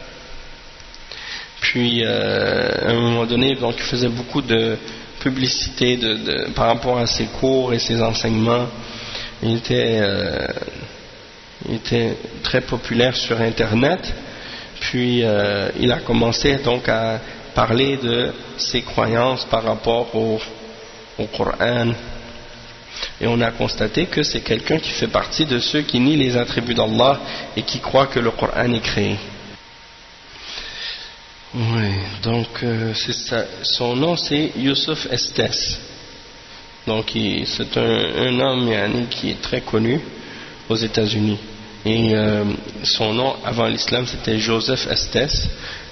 puis euh, à un moment donné donc il faisait beaucoup de publicité de, de, par rapport à ses cours et ses enseignements. Il était, euh, il était très populaire sur internet, puis euh, il a commencé donc à parler de ses croyances par rapport au, au Coran, et on a constaté que c'est quelqu'un qui fait partie de ceux qui nient les attributs d'Allah et qui croient que le Coran est créé. Oui, donc euh, c'est ça. Son nom c'est Youssef Estes. Donc il, c'est un, un homme yani, qui est très connu aux États-Unis. Et euh, son nom avant l'islam c'était Joseph Estes.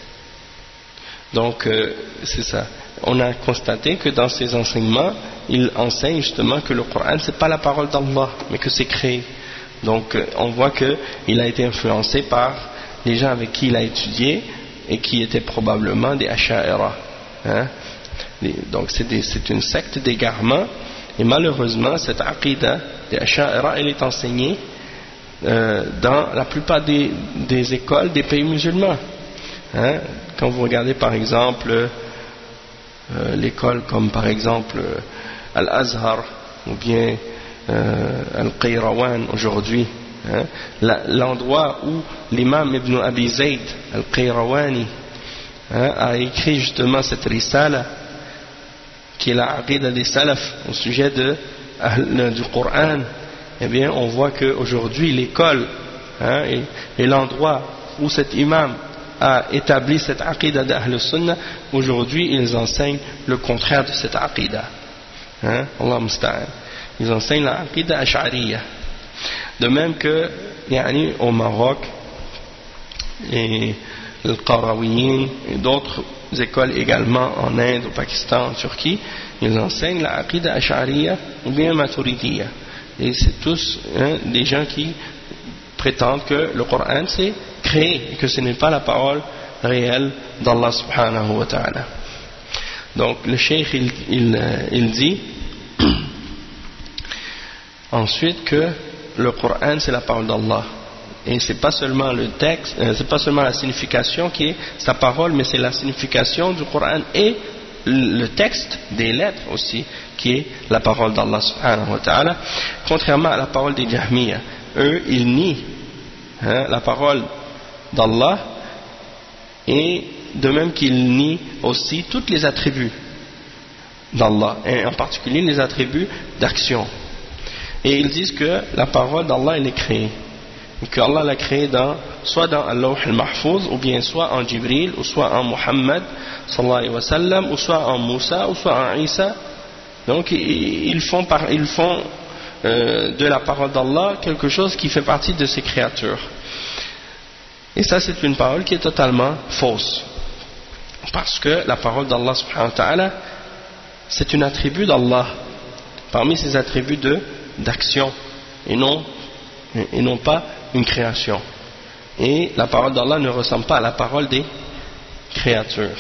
Donc euh, c'est ça. On a constaté que dans ses enseignements, il enseigne justement que le Coran c'est pas la parole d'Allah, mais que c'est créé. Donc euh, on voit que il a été influencé par les gens avec qui il a étudié et qui étaient probablement des Asha'ira, hein? Donc c'est, des, c'est une secte d'égarement, et malheureusement cette aqida des Asha'ira elle est enseignée euh, dans la plupart des, des écoles des pays musulmans, hein? Quand vous regardez par exemple euh, l'école comme par exemple euh, Al-Azhar ou bien euh, Al-Qayrawan aujourd'hui, hein, la, l'endroit où l'imam Ibn Abi Zayd Al-Qayrawani, hein, a écrit justement cette risala qui est la aqida des salaf au sujet de, euh, du Coran, eh bien on voit qu'aujourd'hui l'école, hein, et, et l'endroit où cet imam a établi cette aqida d'Ahl Sunnah, aujourd'hui ils enseignent le contraire de cette aqida, hein, Allah musta'an, ils enseignent la aqida ash'ariyya. De même que yani, au Maroc et le Qarawiyin et d'autres écoles également en Inde, au Pakistan, en Turquie, ils enseignent la aqida ash'ariyya ou bien maturidiyya, et c'est tous hein, des gens qui prétendent que le Coran c'est créé et que ce n'est pas la parole réelle d'Allah subhanahu wa ta'ala. Donc le cheikh il, il, il dit ensuite que le Coran c'est la parole d'Allah, et c'est pas seulement le texte, euh, c'est pas seulement la signification qui est sa parole, mais c'est la signification du Coran et le texte des lettres aussi qui est la parole d'Allah subhanahu wa ta'ala, contrairement à la parole des Jahmiyya. eux, ils nient hein, la parole d'Allah, et de même qu'ils nient aussi tous les attributs d'Allah, et en particulier les attributs d'action. Et ils disent que la parole d'Allah, elle est créée, et que Allah l'a créée dans, soit dans Al-Lawh al-Mahfouz, ou bien soit en Jibril, ou soit en Muhammad sallallahu alayhi wa sallam, ou soit en Moussa, ou soit en Isa. Donc ils font, par, ils font euh, de la parole d'Allah quelque chose qui fait partie de ses créatures. Et ça, c'est une parole qui est totalement fausse, parce que la parole d'Allah subhanahu wa ta'ala, c'est un attribut d'Allah parmi ses attributs de d'action, et non et non pas une création. Et la parole d'Allah ne ressemble pas à la parole des créatures.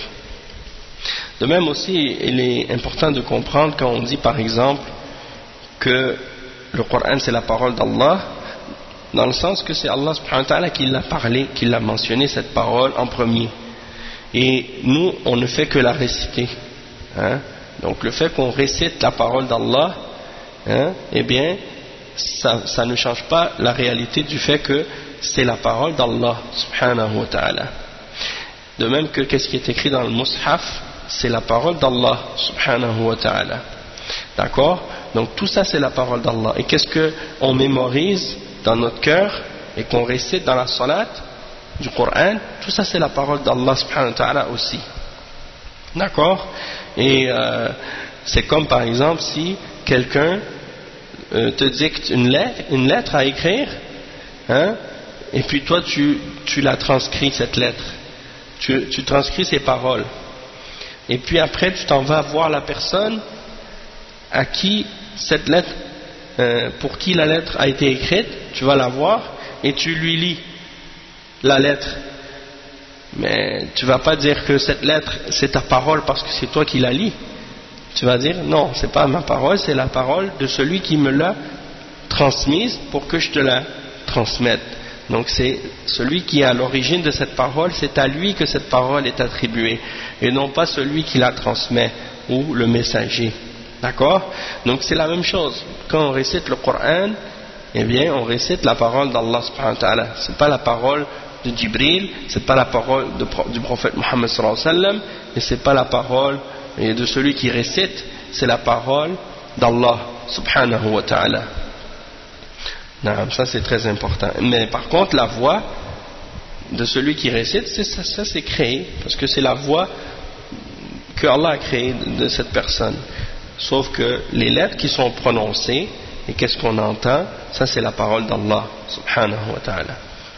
De même aussi, il est important de comprendre quand on dit par exemple que le Coran c'est la parole d'Allah, dans le sens que c'est Allah subhanahu wa ta'ala qui l'a parlé, qui l'a mentionné cette parole en premier, et nous on ne fait que la réciter hein? Donc le fait qu'on récite la parole d'Allah hein, eh bien ça, ça ne change pas la réalité du fait que c'est la parole d'Allah subhanahu wa ta'ala. De même que qu'est-ce qui est écrit dans le Mus'haf, c'est la parole d'Allah subhanahu wa ta'ala. D'accord? Donc tout ça c'est la parole d'Allah. Et qu'est-ce qu'on mémorise dans notre cœur et qu'on récite dans la salat du Coran, tout ça c'est la parole d'Allah subhanahu wa ta'ala aussi. D'accord? Et euh, c'est comme par exemple si quelqu'un euh, te dicte une lettre, une lettre à écrire, hein, et puis toi tu, tu la transcris cette lettre, tu, tu transcris ces paroles, et puis après tu t'en vas voir la personne à qui cette lettre, euh, pour qui la lettre a été écrite, tu vas la voir et tu lui lis la lettre. Mais tu vas pas dire que cette lettre c'est ta parole parce que c'est toi qui la lis. Tu vas dire non, c'est pas ma parole, c'est la parole de celui qui me l'a transmise pour que je te la transmette. Donc c'est celui qui est à l'origine de cette parole, c'est à lui que cette parole est attribuée, et non pas celui qui la transmet ou le messager. D'accord? Donc c'est la même chose. Quand on récite le Coran, eh bien on récite la parole d'Allah subhanahu wa ta'ala. C'est pas la parole de Jibril, c'est pas la parole de, du prophète Muhammad sallallahu alayhi wa sallam, et c'est pas la parole de celui qui récite, c'est la parole d'Allah subhanahu wa ta'ala. Non, ça c'est très important. Mais par contre la voix de celui qui récite, c'est, ça, ça c'est créé, parce que c'est la voix que Allah a créée de, de cette personne. Sauf que les lettres qui sont prononcées et qu'est-ce qu'on entend, ça c'est la parole d'Allah subhanahu wa ta'ala.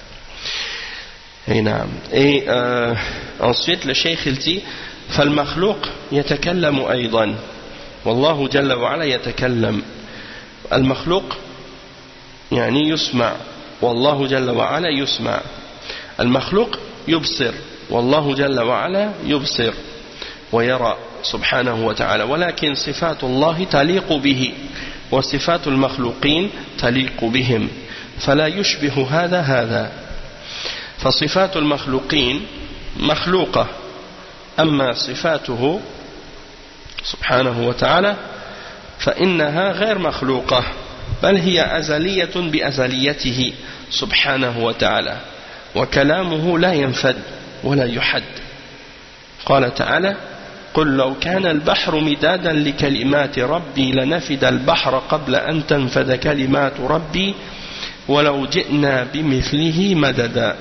Et euh, ensuite le cheikh il dit فالمخلوق يتكلم أيضا والله جل وعلا يتكلم. المخلوق يعني يسمع والله جل وعلا يسمع. المخلوق يبصر والله جل وعلا يبصر ويرى سبحانه وتعالى، ولكن صفات الله تليق به وصفات المخلوقين تليق بهم، فلا يشبه هذا هذا. فصفات المخلوقين مخلوقة، أما صفاته سبحانه وتعالى فإنها غير مخلوقة، بل هي أزلية بأزليته سبحانه وتعالى، وكلامه لا ينفد ولا يحد. قال تعالى: قل لو كان البحر مدادا لكلمات ربي لنفد البحر قبل أن تنفد كلمات ربي ولو جئنا بمثله مددا.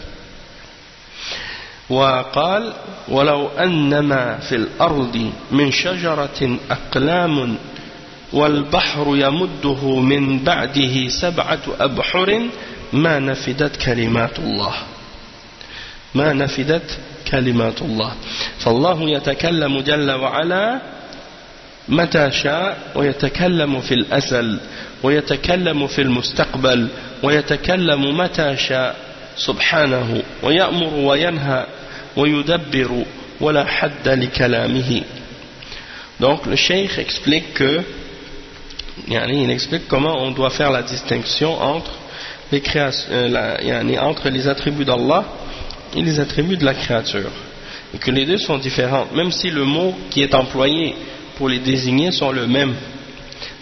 وقال: ولو أنما في الأرض من شجرة أقلام والبحر يمده من بعده سبعة أبحر ما نفدت كلمات الله ما نفدت كلمات الله. فالله يتكلم جل وعلا متى شاء، ويتكلم في الأزل، ويتكلم في المستقبل، ويتكلم متى شاء سبحانه، ويأمر وينهى ويدبر ولا حد لكلامه. Donc le cheikh explique que, il explique comment on doit faire la distinction entre les créations, euh, entre les attributs d'Allah et les attributs de la créature, et que les deux sont différents, même si le mot qui est employé pour les désigner sont le même,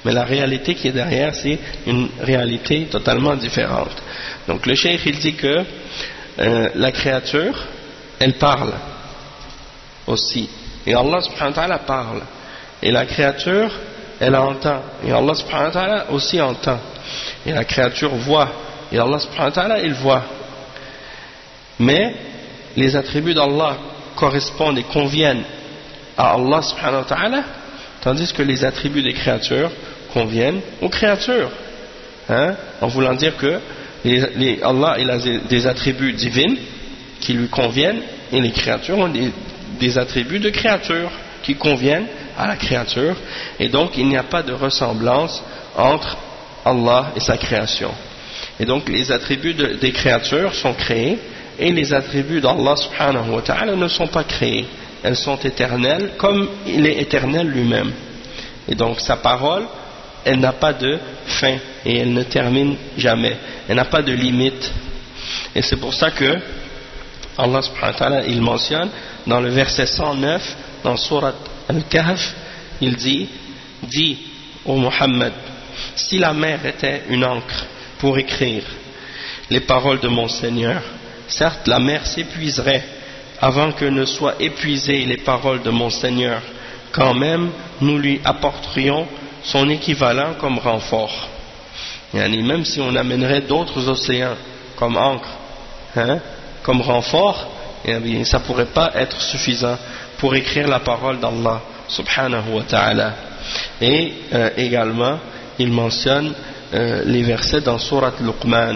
mais la réalité qui est derrière, c'est une réalité totalement différente. Donc le cheikh il dit que euh, la créature, elle parle aussi, et Allah subhanahu wa ta'ala parle, et la créature, elle entend, et Allah subhanahu wa ta'ala aussi entend, et la créature voit, et Allah subhanahu wa ta'ala il voit. Mais les attributs d'Allah correspondent et conviennent à Allah subhanahu wa ta'ala, tandis que les attributs des créatures conviennent aux créatures, hein, en voulant dire que les, les, Allah il a des attributs divins qui lui conviennent, et les créatures ont des, des attributs de créatures qui conviennent à la créature, et donc il n'y a pas de ressemblance entre Allah et sa création. Et donc les attributs de, des créatures sont créés, et les attributs d'Allah subhanahu wa ta'ala ne sont pas créés, elles sont éternelles comme il est éternel lui-même. Et donc sa parole, elle n'a pas de fin et elle ne termine jamais, elle n'a pas de limite. Et c'est pour ça que Allah subhanahu wa ta'ala il mentionne dans le verset cent neuf dans Surat Al-Kahf, il dit, dis ô Muhammad, si la mer était une encre pour écrire les paroles de mon Seigneur, certes la mer s'épuiserait avant que ne soient épuisées les paroles de mon Seigneur, quand même nous lui apporterions son équivalent comme renfort. Yani, même si on amènerait d'autres océans comme encre, hein, comme renfort, eh bien, ça ne pourrait pas être suffisant pour écrire la parole d'Allah subhanahu wa ta'ala. Et euh, également il mentionne euh, les versets dans Surat Luqman,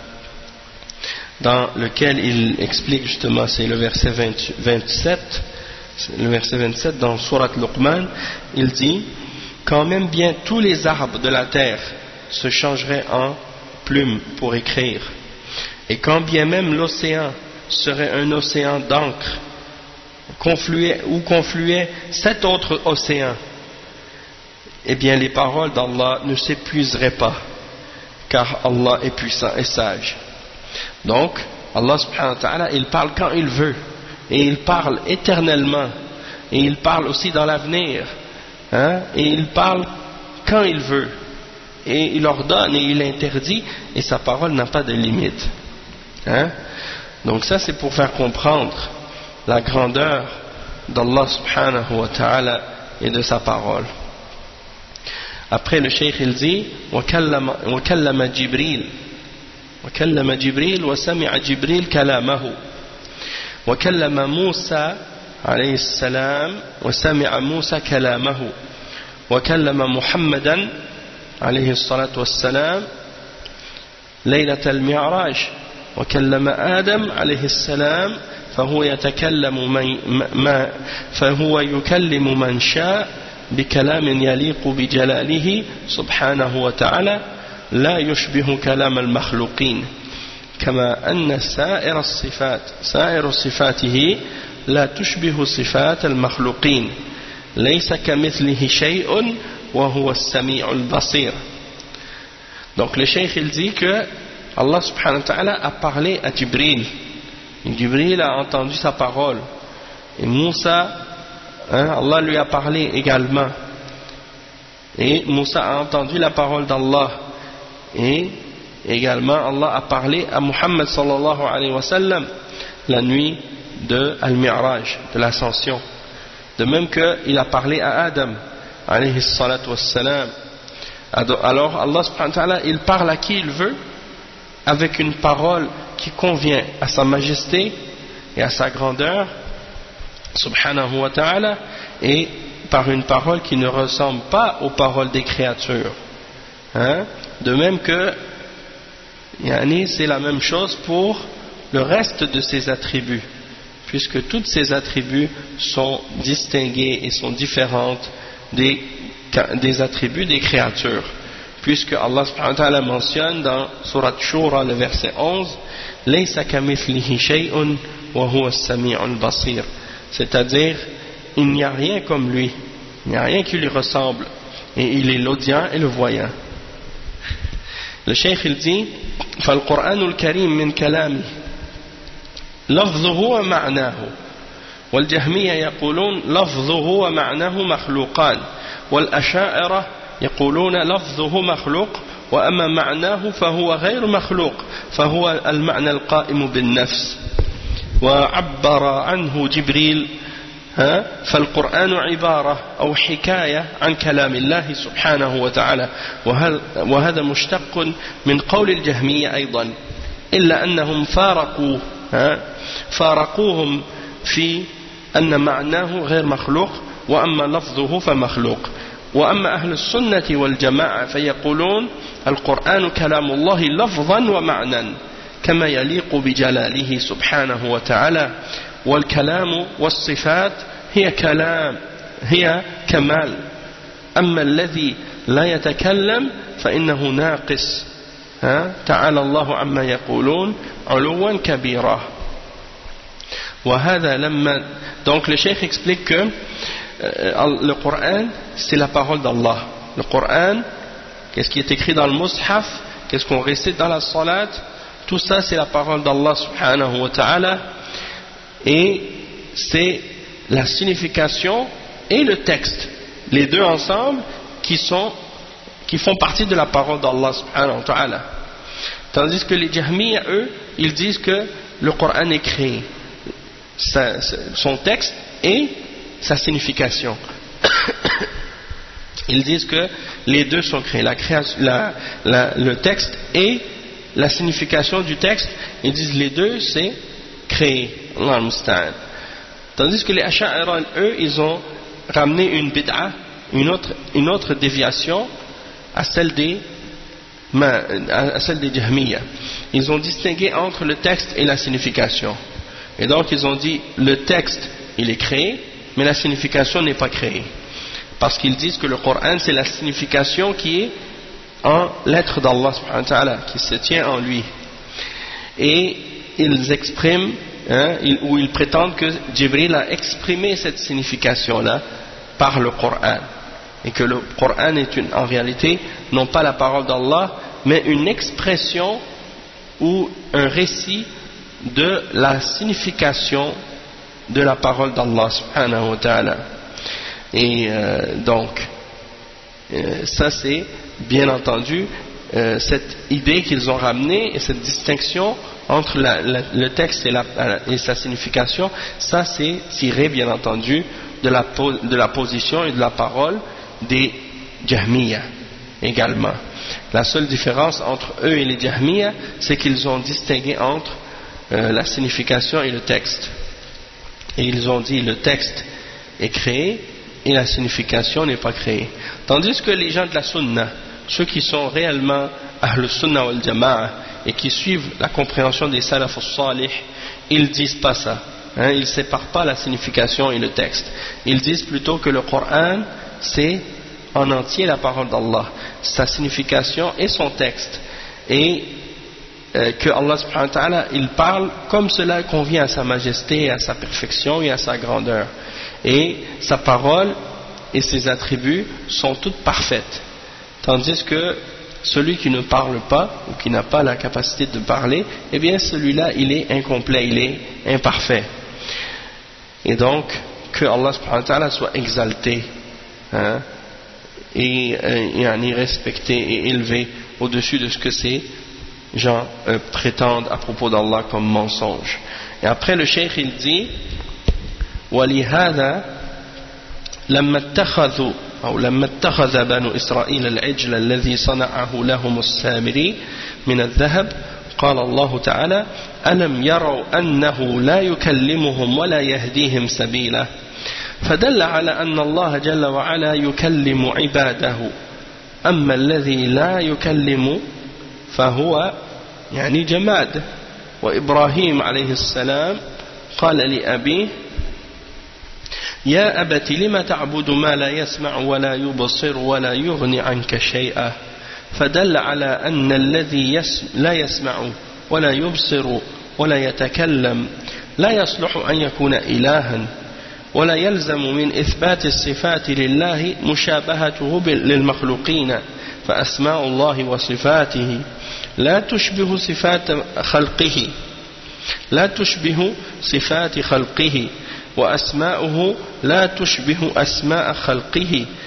dans lequel il explique justement, c'est le verset vingt-sept, le verset vingt-sept dans Surat Luqman, il dit, quand même bien tous les arbres de la terre se changeraient en plumes pour écrire, et quand bien même l'océan serait un océan d'encre, confluait, où confluaient sept autres océans, eh bien les paroles d'Allah ne s'épuiseraient pas, car Allah est puissant et sage. Donc Allah subhanahu wa ta'ala il parle quand il veut, et il parle éternellement, et il parle aussi dans l'avenir, hein, et il parle quand il veut, et il ordonne et il interdit, et sa parole n'a pas de limite, hein. Donc ça c'est pour faire comprendre la grandeur d'Allah subhanahu wa ta'ala et de sa parole. Après le cheikh il dit وَكَلَّمَ جِبْرِيلَ وكلم جبريل وسمع جبريل كلامه وكلم موسى عليه السلام وسمع موسى كلامه وكلم محمدا عليه الصلاة والسلام ليلة المعراج وكلم آدم عليه السلام فهو يتكلم من ما فهو يكلم من شاء بكلام يليق بجلاله سبحانه وتعالى لا يشبه كلام المخلوقين كما أن سائر الصفات سائر صفاته لا تشبه صفات المخلوقين ليس كمثله شيء وهو السميع البصير. Donc le cheikh il dit que Allah subhanahu wa ta'ala a parlé à Jibril, et Jibril a entendu sa parole, et Moussa, hein, Allah lui a parlé également, et Moussa a entendu la parole d'Allah. Et également Allah a parlé à Muhammad sallallahu alayhi wa sallam la nuit de Al-Mi'raj, de l'ascension, de même qu'il a parlé à Adam alayhi salatu wassalam. Alors Allah subhanahu wa ta'ala il parle à qui il veut avec une parole qui convient à sa majesté et à sa grandeur subhanahu wa ta'ala, et par une parole qui ne ressemble pas aux paroles des créatures, hein? De même que yani, c'est la même chose pour le reste de ses attributs, puisque tous ces attributs sont distingués et sont différentes des, des attributs des créatures, puisque Allah subhanahu wa ta'ala mentionne dans Surat Shura le verset onze Laysa kamithlihi shay'un wa huwa as-sami'ul basir, c'est-à-dire il n'y a rien comme lui, il n'y a rien qui lui ressemble, et il est l'audient et le voyant. Le cheikh il dit فالقرآن الكريم من كلامه لفظه ومعناه والجهمية يقولون لفظه ومعناه مخلوقان والأشاعرة يقولون لفظه مخلوق وأما معناه فهو غير مخلوق فهو المعنى القائم بالنفس وعبر عنه جبريل فالقرآن عبارة أو حكاية عن كلام الله سبحانه وتعالى وهذا مشتق من قول الجهمية أيضا إلا أنهم فارقوا فارقوهم في أن معناه غير مخلوق وأما لفظه فمخلوق وأما أهل السنة والجماعة فيقولون القرآن كلام الله لفظا ومعنى كما يليق بجلاله سبحانه وتعالى والكلام والصفات هي كلام هي كمال أما الذي لا يتكلم فإنه ناقص تعالى الله عما يقولون علوا كبيرا وهذا لما donc le cheikh explique que euh, le Coran c'est la parole d'Allah le Coran qu'est-ce qui est écrit dans le mushaf qu'est-ce qu'on récite dans la salat tout ça c'est la parole d'Allah subhanahu wa ta'ala et c'est la signification et le texte les deux ensemble qui sont qui font partie de la parole d'Allah subhanahu wa ta'ala tandis que les Jahmiya eux ils disent que le Coran est créé sa, son texte et sa signification ils disent que les deux sont créés la création, la, la, le texte et la signification du texte ils disent les deux c'est créé Allah al-Musta'an. Tandis que les Asha'ira eux ils ont ramené une bid'a une autre, une autre déviation à celle des à celle des Jahmiya ils ont distingué entre le texte et la signification et donc ils ont dit le texte il est créé mais la signification n'est pas créée parce qu'ils disent que le Coran c'est la signification qui est en l'être d'Allah subhanahu wa ta'ala qui se tient en lui et ils expriment hein, ils, ou ils prétendent que Jibril a exprimé cette signification là par le Coran et que le Coran est une, en réalité non pas la parole d'Allah mais une expression ou un récit de la signification de la parole d'Allah subhanahu wa ta'ala et euh, donc euh, ça c'est bien entendu euh, cette idée qu'ils ont ramenée et cette distinction entre la, la, le texte et, la, et sa signification ça c'est tiré bien entendu de la, de la position et de la parole des Jahmiya également la seule différence entre eux et les Jahmiya c'est qu'ils ont distingué entre euh, la signification et le texte et ils ont dit le texte est créé et la signification n'est pas créée tandis que les gens de la sunna ceux qui sont réellement ahl sunnah wal jama'a et qui suivent la compréhension des salaf as-salih ils disent pas ça hein, ils séparent pas la signification et le texte ils disent plutôt que le Coran c'est en entier la parole d'Allah sa signification et son texte et euh, que Allah subhanahu wa ta'ala il parle comme cela convient à sa majesté, à sa perfection et à sa grandeur et sa parole et ses attributs sont toutes parfaites tandis que celui qui ne parle pas ou qui n'a pas la capacité de parler eh bien celui-là il est incomplet, il est imparfait et donc que Allah subhanahu wa ta'ala soit exalté hein, et, et, et respecté et élevé au-dessus de ce que ces gens euh, prétendent à propos d'Allah comme mensonge et après le cheikh il dit وَلِهَذَا لَمَّا اتَّخَذُوا أو لما اتخذ بنو إسرائيل العجل الذي صنعه لهم السامري من الذهب قال الله تعالى ألم يروا أنه لا يكلمهم ولا يهديهم سبيلا فدل على أن الله جل وعلا يكلم عباده أما الذي لا يكلم فهو يعني جماد وإبراهيم عليه السلام قال لأبيه يا أبت لم تعبد ما لا يسمع ولا يبصر ولا يغني عنك شيئا فدل على أن الذي يسم لا يسمع ولا يبصر ولا يتكلم لا يصلح أن يكون إلها ولا يلزم من إثبات الصفات لله مشابهته للمخلوقين فأسماء الله وصفاته لا تشبه صفات خلقه لا تشبه صفات خلقه وأسماؤه لا تشبه أسماء خلقه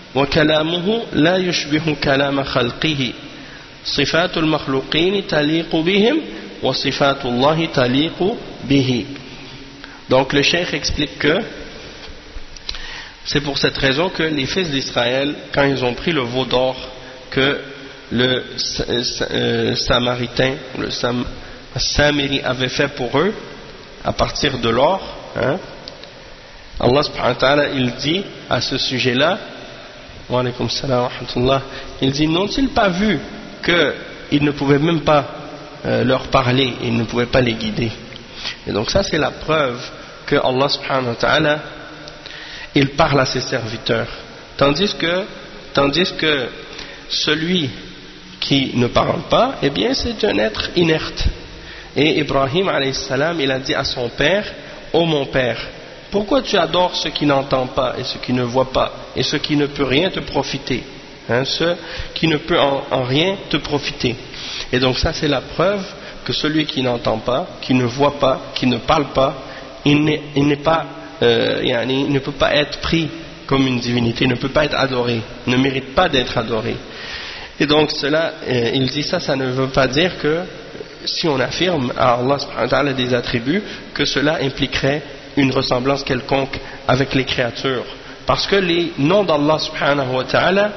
وكلامه لا يشبه كلام خلقه صفات المخلوقين تليق بهم وصفات الله تليق به. Donc le cheikh explique que c'est pour cette raison que les fils d'Israël, quand ils ont pris le veau d'or que le euh, Samaritain, le Sam, Samiri avait fait pour eux à partir de l'or, hein, Allah subhanahu wa ta'ala, il dit à ce sujet-là, wa alaykum salam wa rahmatullah, il dit, n'ont-ils pas vu qu'ils ne pouvaient même pas euh, leur parler, ils ne pouvaient pas les guider. Et donc ça c'est la preuve que Allah subhanahu wa ta'ala, il parle à ses serviteurs, tandis que, tandis que celui qui ne parle pas, eh bien c'est un être inerte. Et Ibrahim alayhi salam, il a dit à son père, ô mon père, pourquoi tu adores ce qui n'entend pas et ce qui ne voit pas et ce qui ne peut rien te profiter, hein, ce qui ne peut en, en rien te profiter. Et donc ça c'est la preuve que celui qui n'entend pas, qui ne voit pas, qui ne parle pas, il n'est, il n'est pas, euh, il ne peut pas être pris comme une divinité, il ne peut pas être adoré, ne mérite pas d'être adoré. Et donc cela, euh, il dit ça, ça ne veut pas dire que si on affirme à Allah subhanahu wa ta'ala des attributs, que cela impliquerait une ressemblance quelconque avec les créatures, parce que les noms d'Allah subhanahu wa ta'ala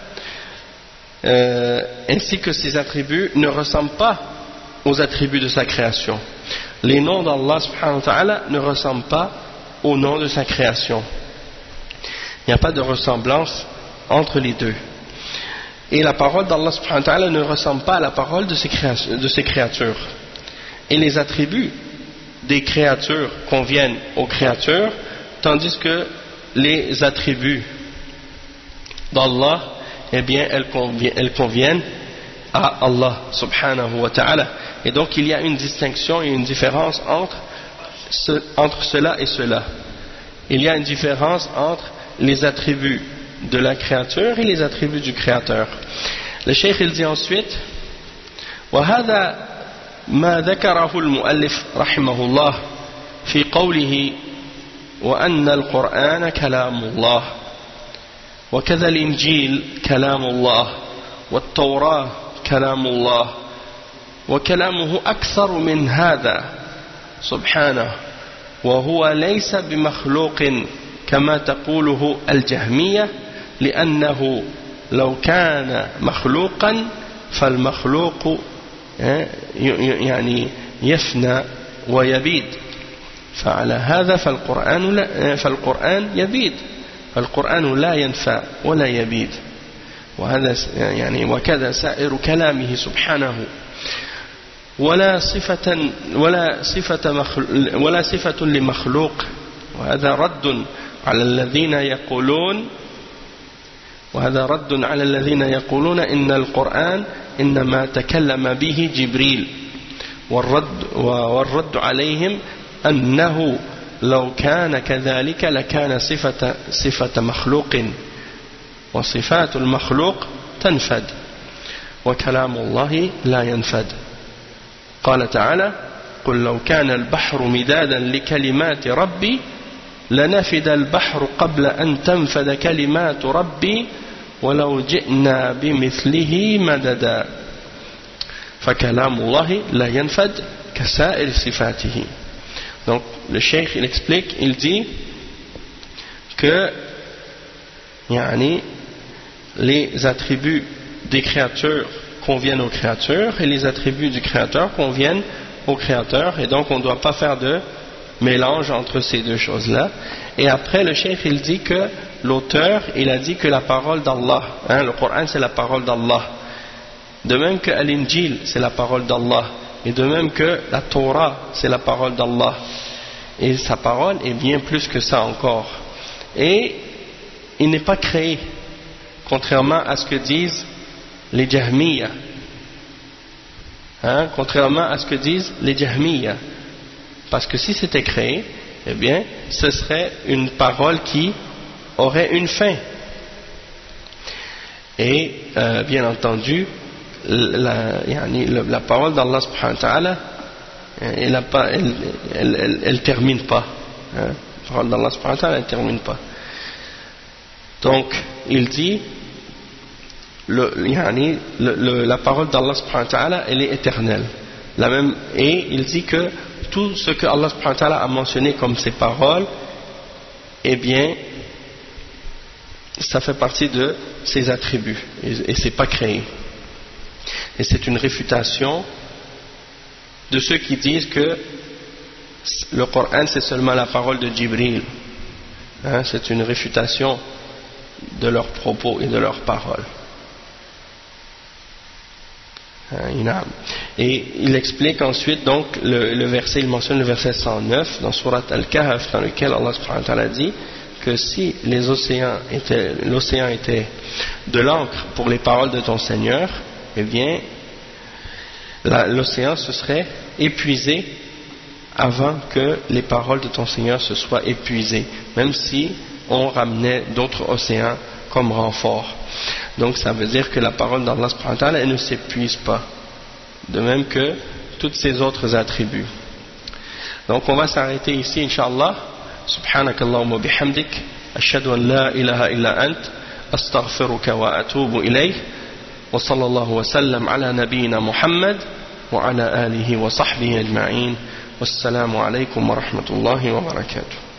euh, ainsi que ses attributs ne ressemblent pas aux attributs de sa création. Les noms d'Allah subhanahu wa ta'ala ne ressemblent pas aux noms de sa création. Il n'y a pas de ressemblance entre les deux. Et la parole d'Allah subhanahu wa ta'ala ne ressemble pas à la parole de ses, de ses créatures. Et les attributs des créatures conviennent aux créatures, tandis que les attributs d'Allah, eh bien, elles conviennent, elles conviennent à Allah subhanahu wa ta'ala. Et donc il y a une distinction et une différence entre, ce, entre cela et cela. Il y a une différence entre les attributs de la créature et les attributs du créateur. Le cheikh il dit ensuite, وهذا ما ذكره المؤلف رحمه الله في قوله وأن القرآن كلام الله وكذا الإنجيل كلام الله والتوراة كلام الله وكلامه أكثر من هذا سبحانه وهو ليس بمخلوق كما تقوله الجهمية لأنه لو كان مخلوقا فالمخلوق يعني يفنى ويبيد فعلى هذا فالقرآن, لا فالقرآن يبيد فالقرآن لا ينفع ولا يبيد وهذا يعني وكذا سائر كلامه سبحانه ولا صفة ولا صفة ولا صفة لمخلوق وهذا رد على الذين يقولون وهذا رد على الذين يقولون إن القرآن إنما تكلم به جبريل والرد والرد عليهم أنه لو كان كذلك لكان صفة صفة مخلوق وصفات المخلوق تنفد وكلام الله لا ينفد قال تعالى قل لو كان البحر مدادا لكلمات ربي لنفد البحر قبل أن تنفد كلمات ربي ولو جئنا بمثله مددا فكلام الله لا ينفد كسائر صفاته. Donc le cheikh il explique, il dit que yani, les attributs des créatures conviennent aux créatures et les attributs du créateur conviennent aux créateurs, et donc on ne doit pas faire de mélange entre ces deux choses-là. Et après le cheikh il dit que l'auteur il a dit que la parole d'Allah, hein, le Coran c'est la parole d'Allah, de même que l'Injil c'est la parole d'Allah, et de même que la Torah c'est la parole d'Allah, et sa parole est bien plus que ça encore, et il n'est pas créé, contrairement à ce que disent les Jahmiya, hein, contrairement à ce que disent les Jahmiya, parce que si c'était créé, eh bien ce serait une parole qui aurait une fin, et euh, bien entendu la, yani, la, la parole d'Allah subhanahu wa ta'ala elle, elle, elle, elle, elle termine pas, hein. La parole d'Allah subhanahu wa ta'ala elle termine pas. Donc, il dit, le, yani, le, le, la parole d'Allah subhanahu wa ta'ala, elle est éternelle. La même, et il dit que tout ce que Allah subhanahu wa ta'ala a mentionné comme ses paroles, eh bien, ça fait partie de ses attributs, et, et c'est pas créé. Et c'est une réfutation de ceux qui disent que le Coran c'est seulement la parole de Jibril. Hein, c'est une réfutation de leurs propos et de leurs paroles. Hein, et il explique ensuite donc le, le verset, il mentionne le verset cent neuf dans Surat Al-Kahf, dans lequel Allah subhanahu wa ta'ala dit que si les océans étaient, l'océan était de l'encre pour les paroles de ton Seigneur, eh bien la, l'océan se serait épuisé avant que les paroles de ton Seigneur se soient épuisées, même si on ramenait d'autres océans comme renfort. Donc ça veut dire que la parole d'Allah subhanahu wa ta'ala, elle ne s'épuise pas, de même que tous ses autres attributs. Donc on va s'arrêter ici, Inch'Allah. Subhanakallahumma bihamdik, ashhadu an la ilaha illa ant, astaghfiruka wa atubu ilayh, wa sallallahu wa sallam ala nabiyyina Muhammad wa ala alihi wa sahbihi ajma'in. Wassalamu alaykum wa rahmatullahi wa barakatuh.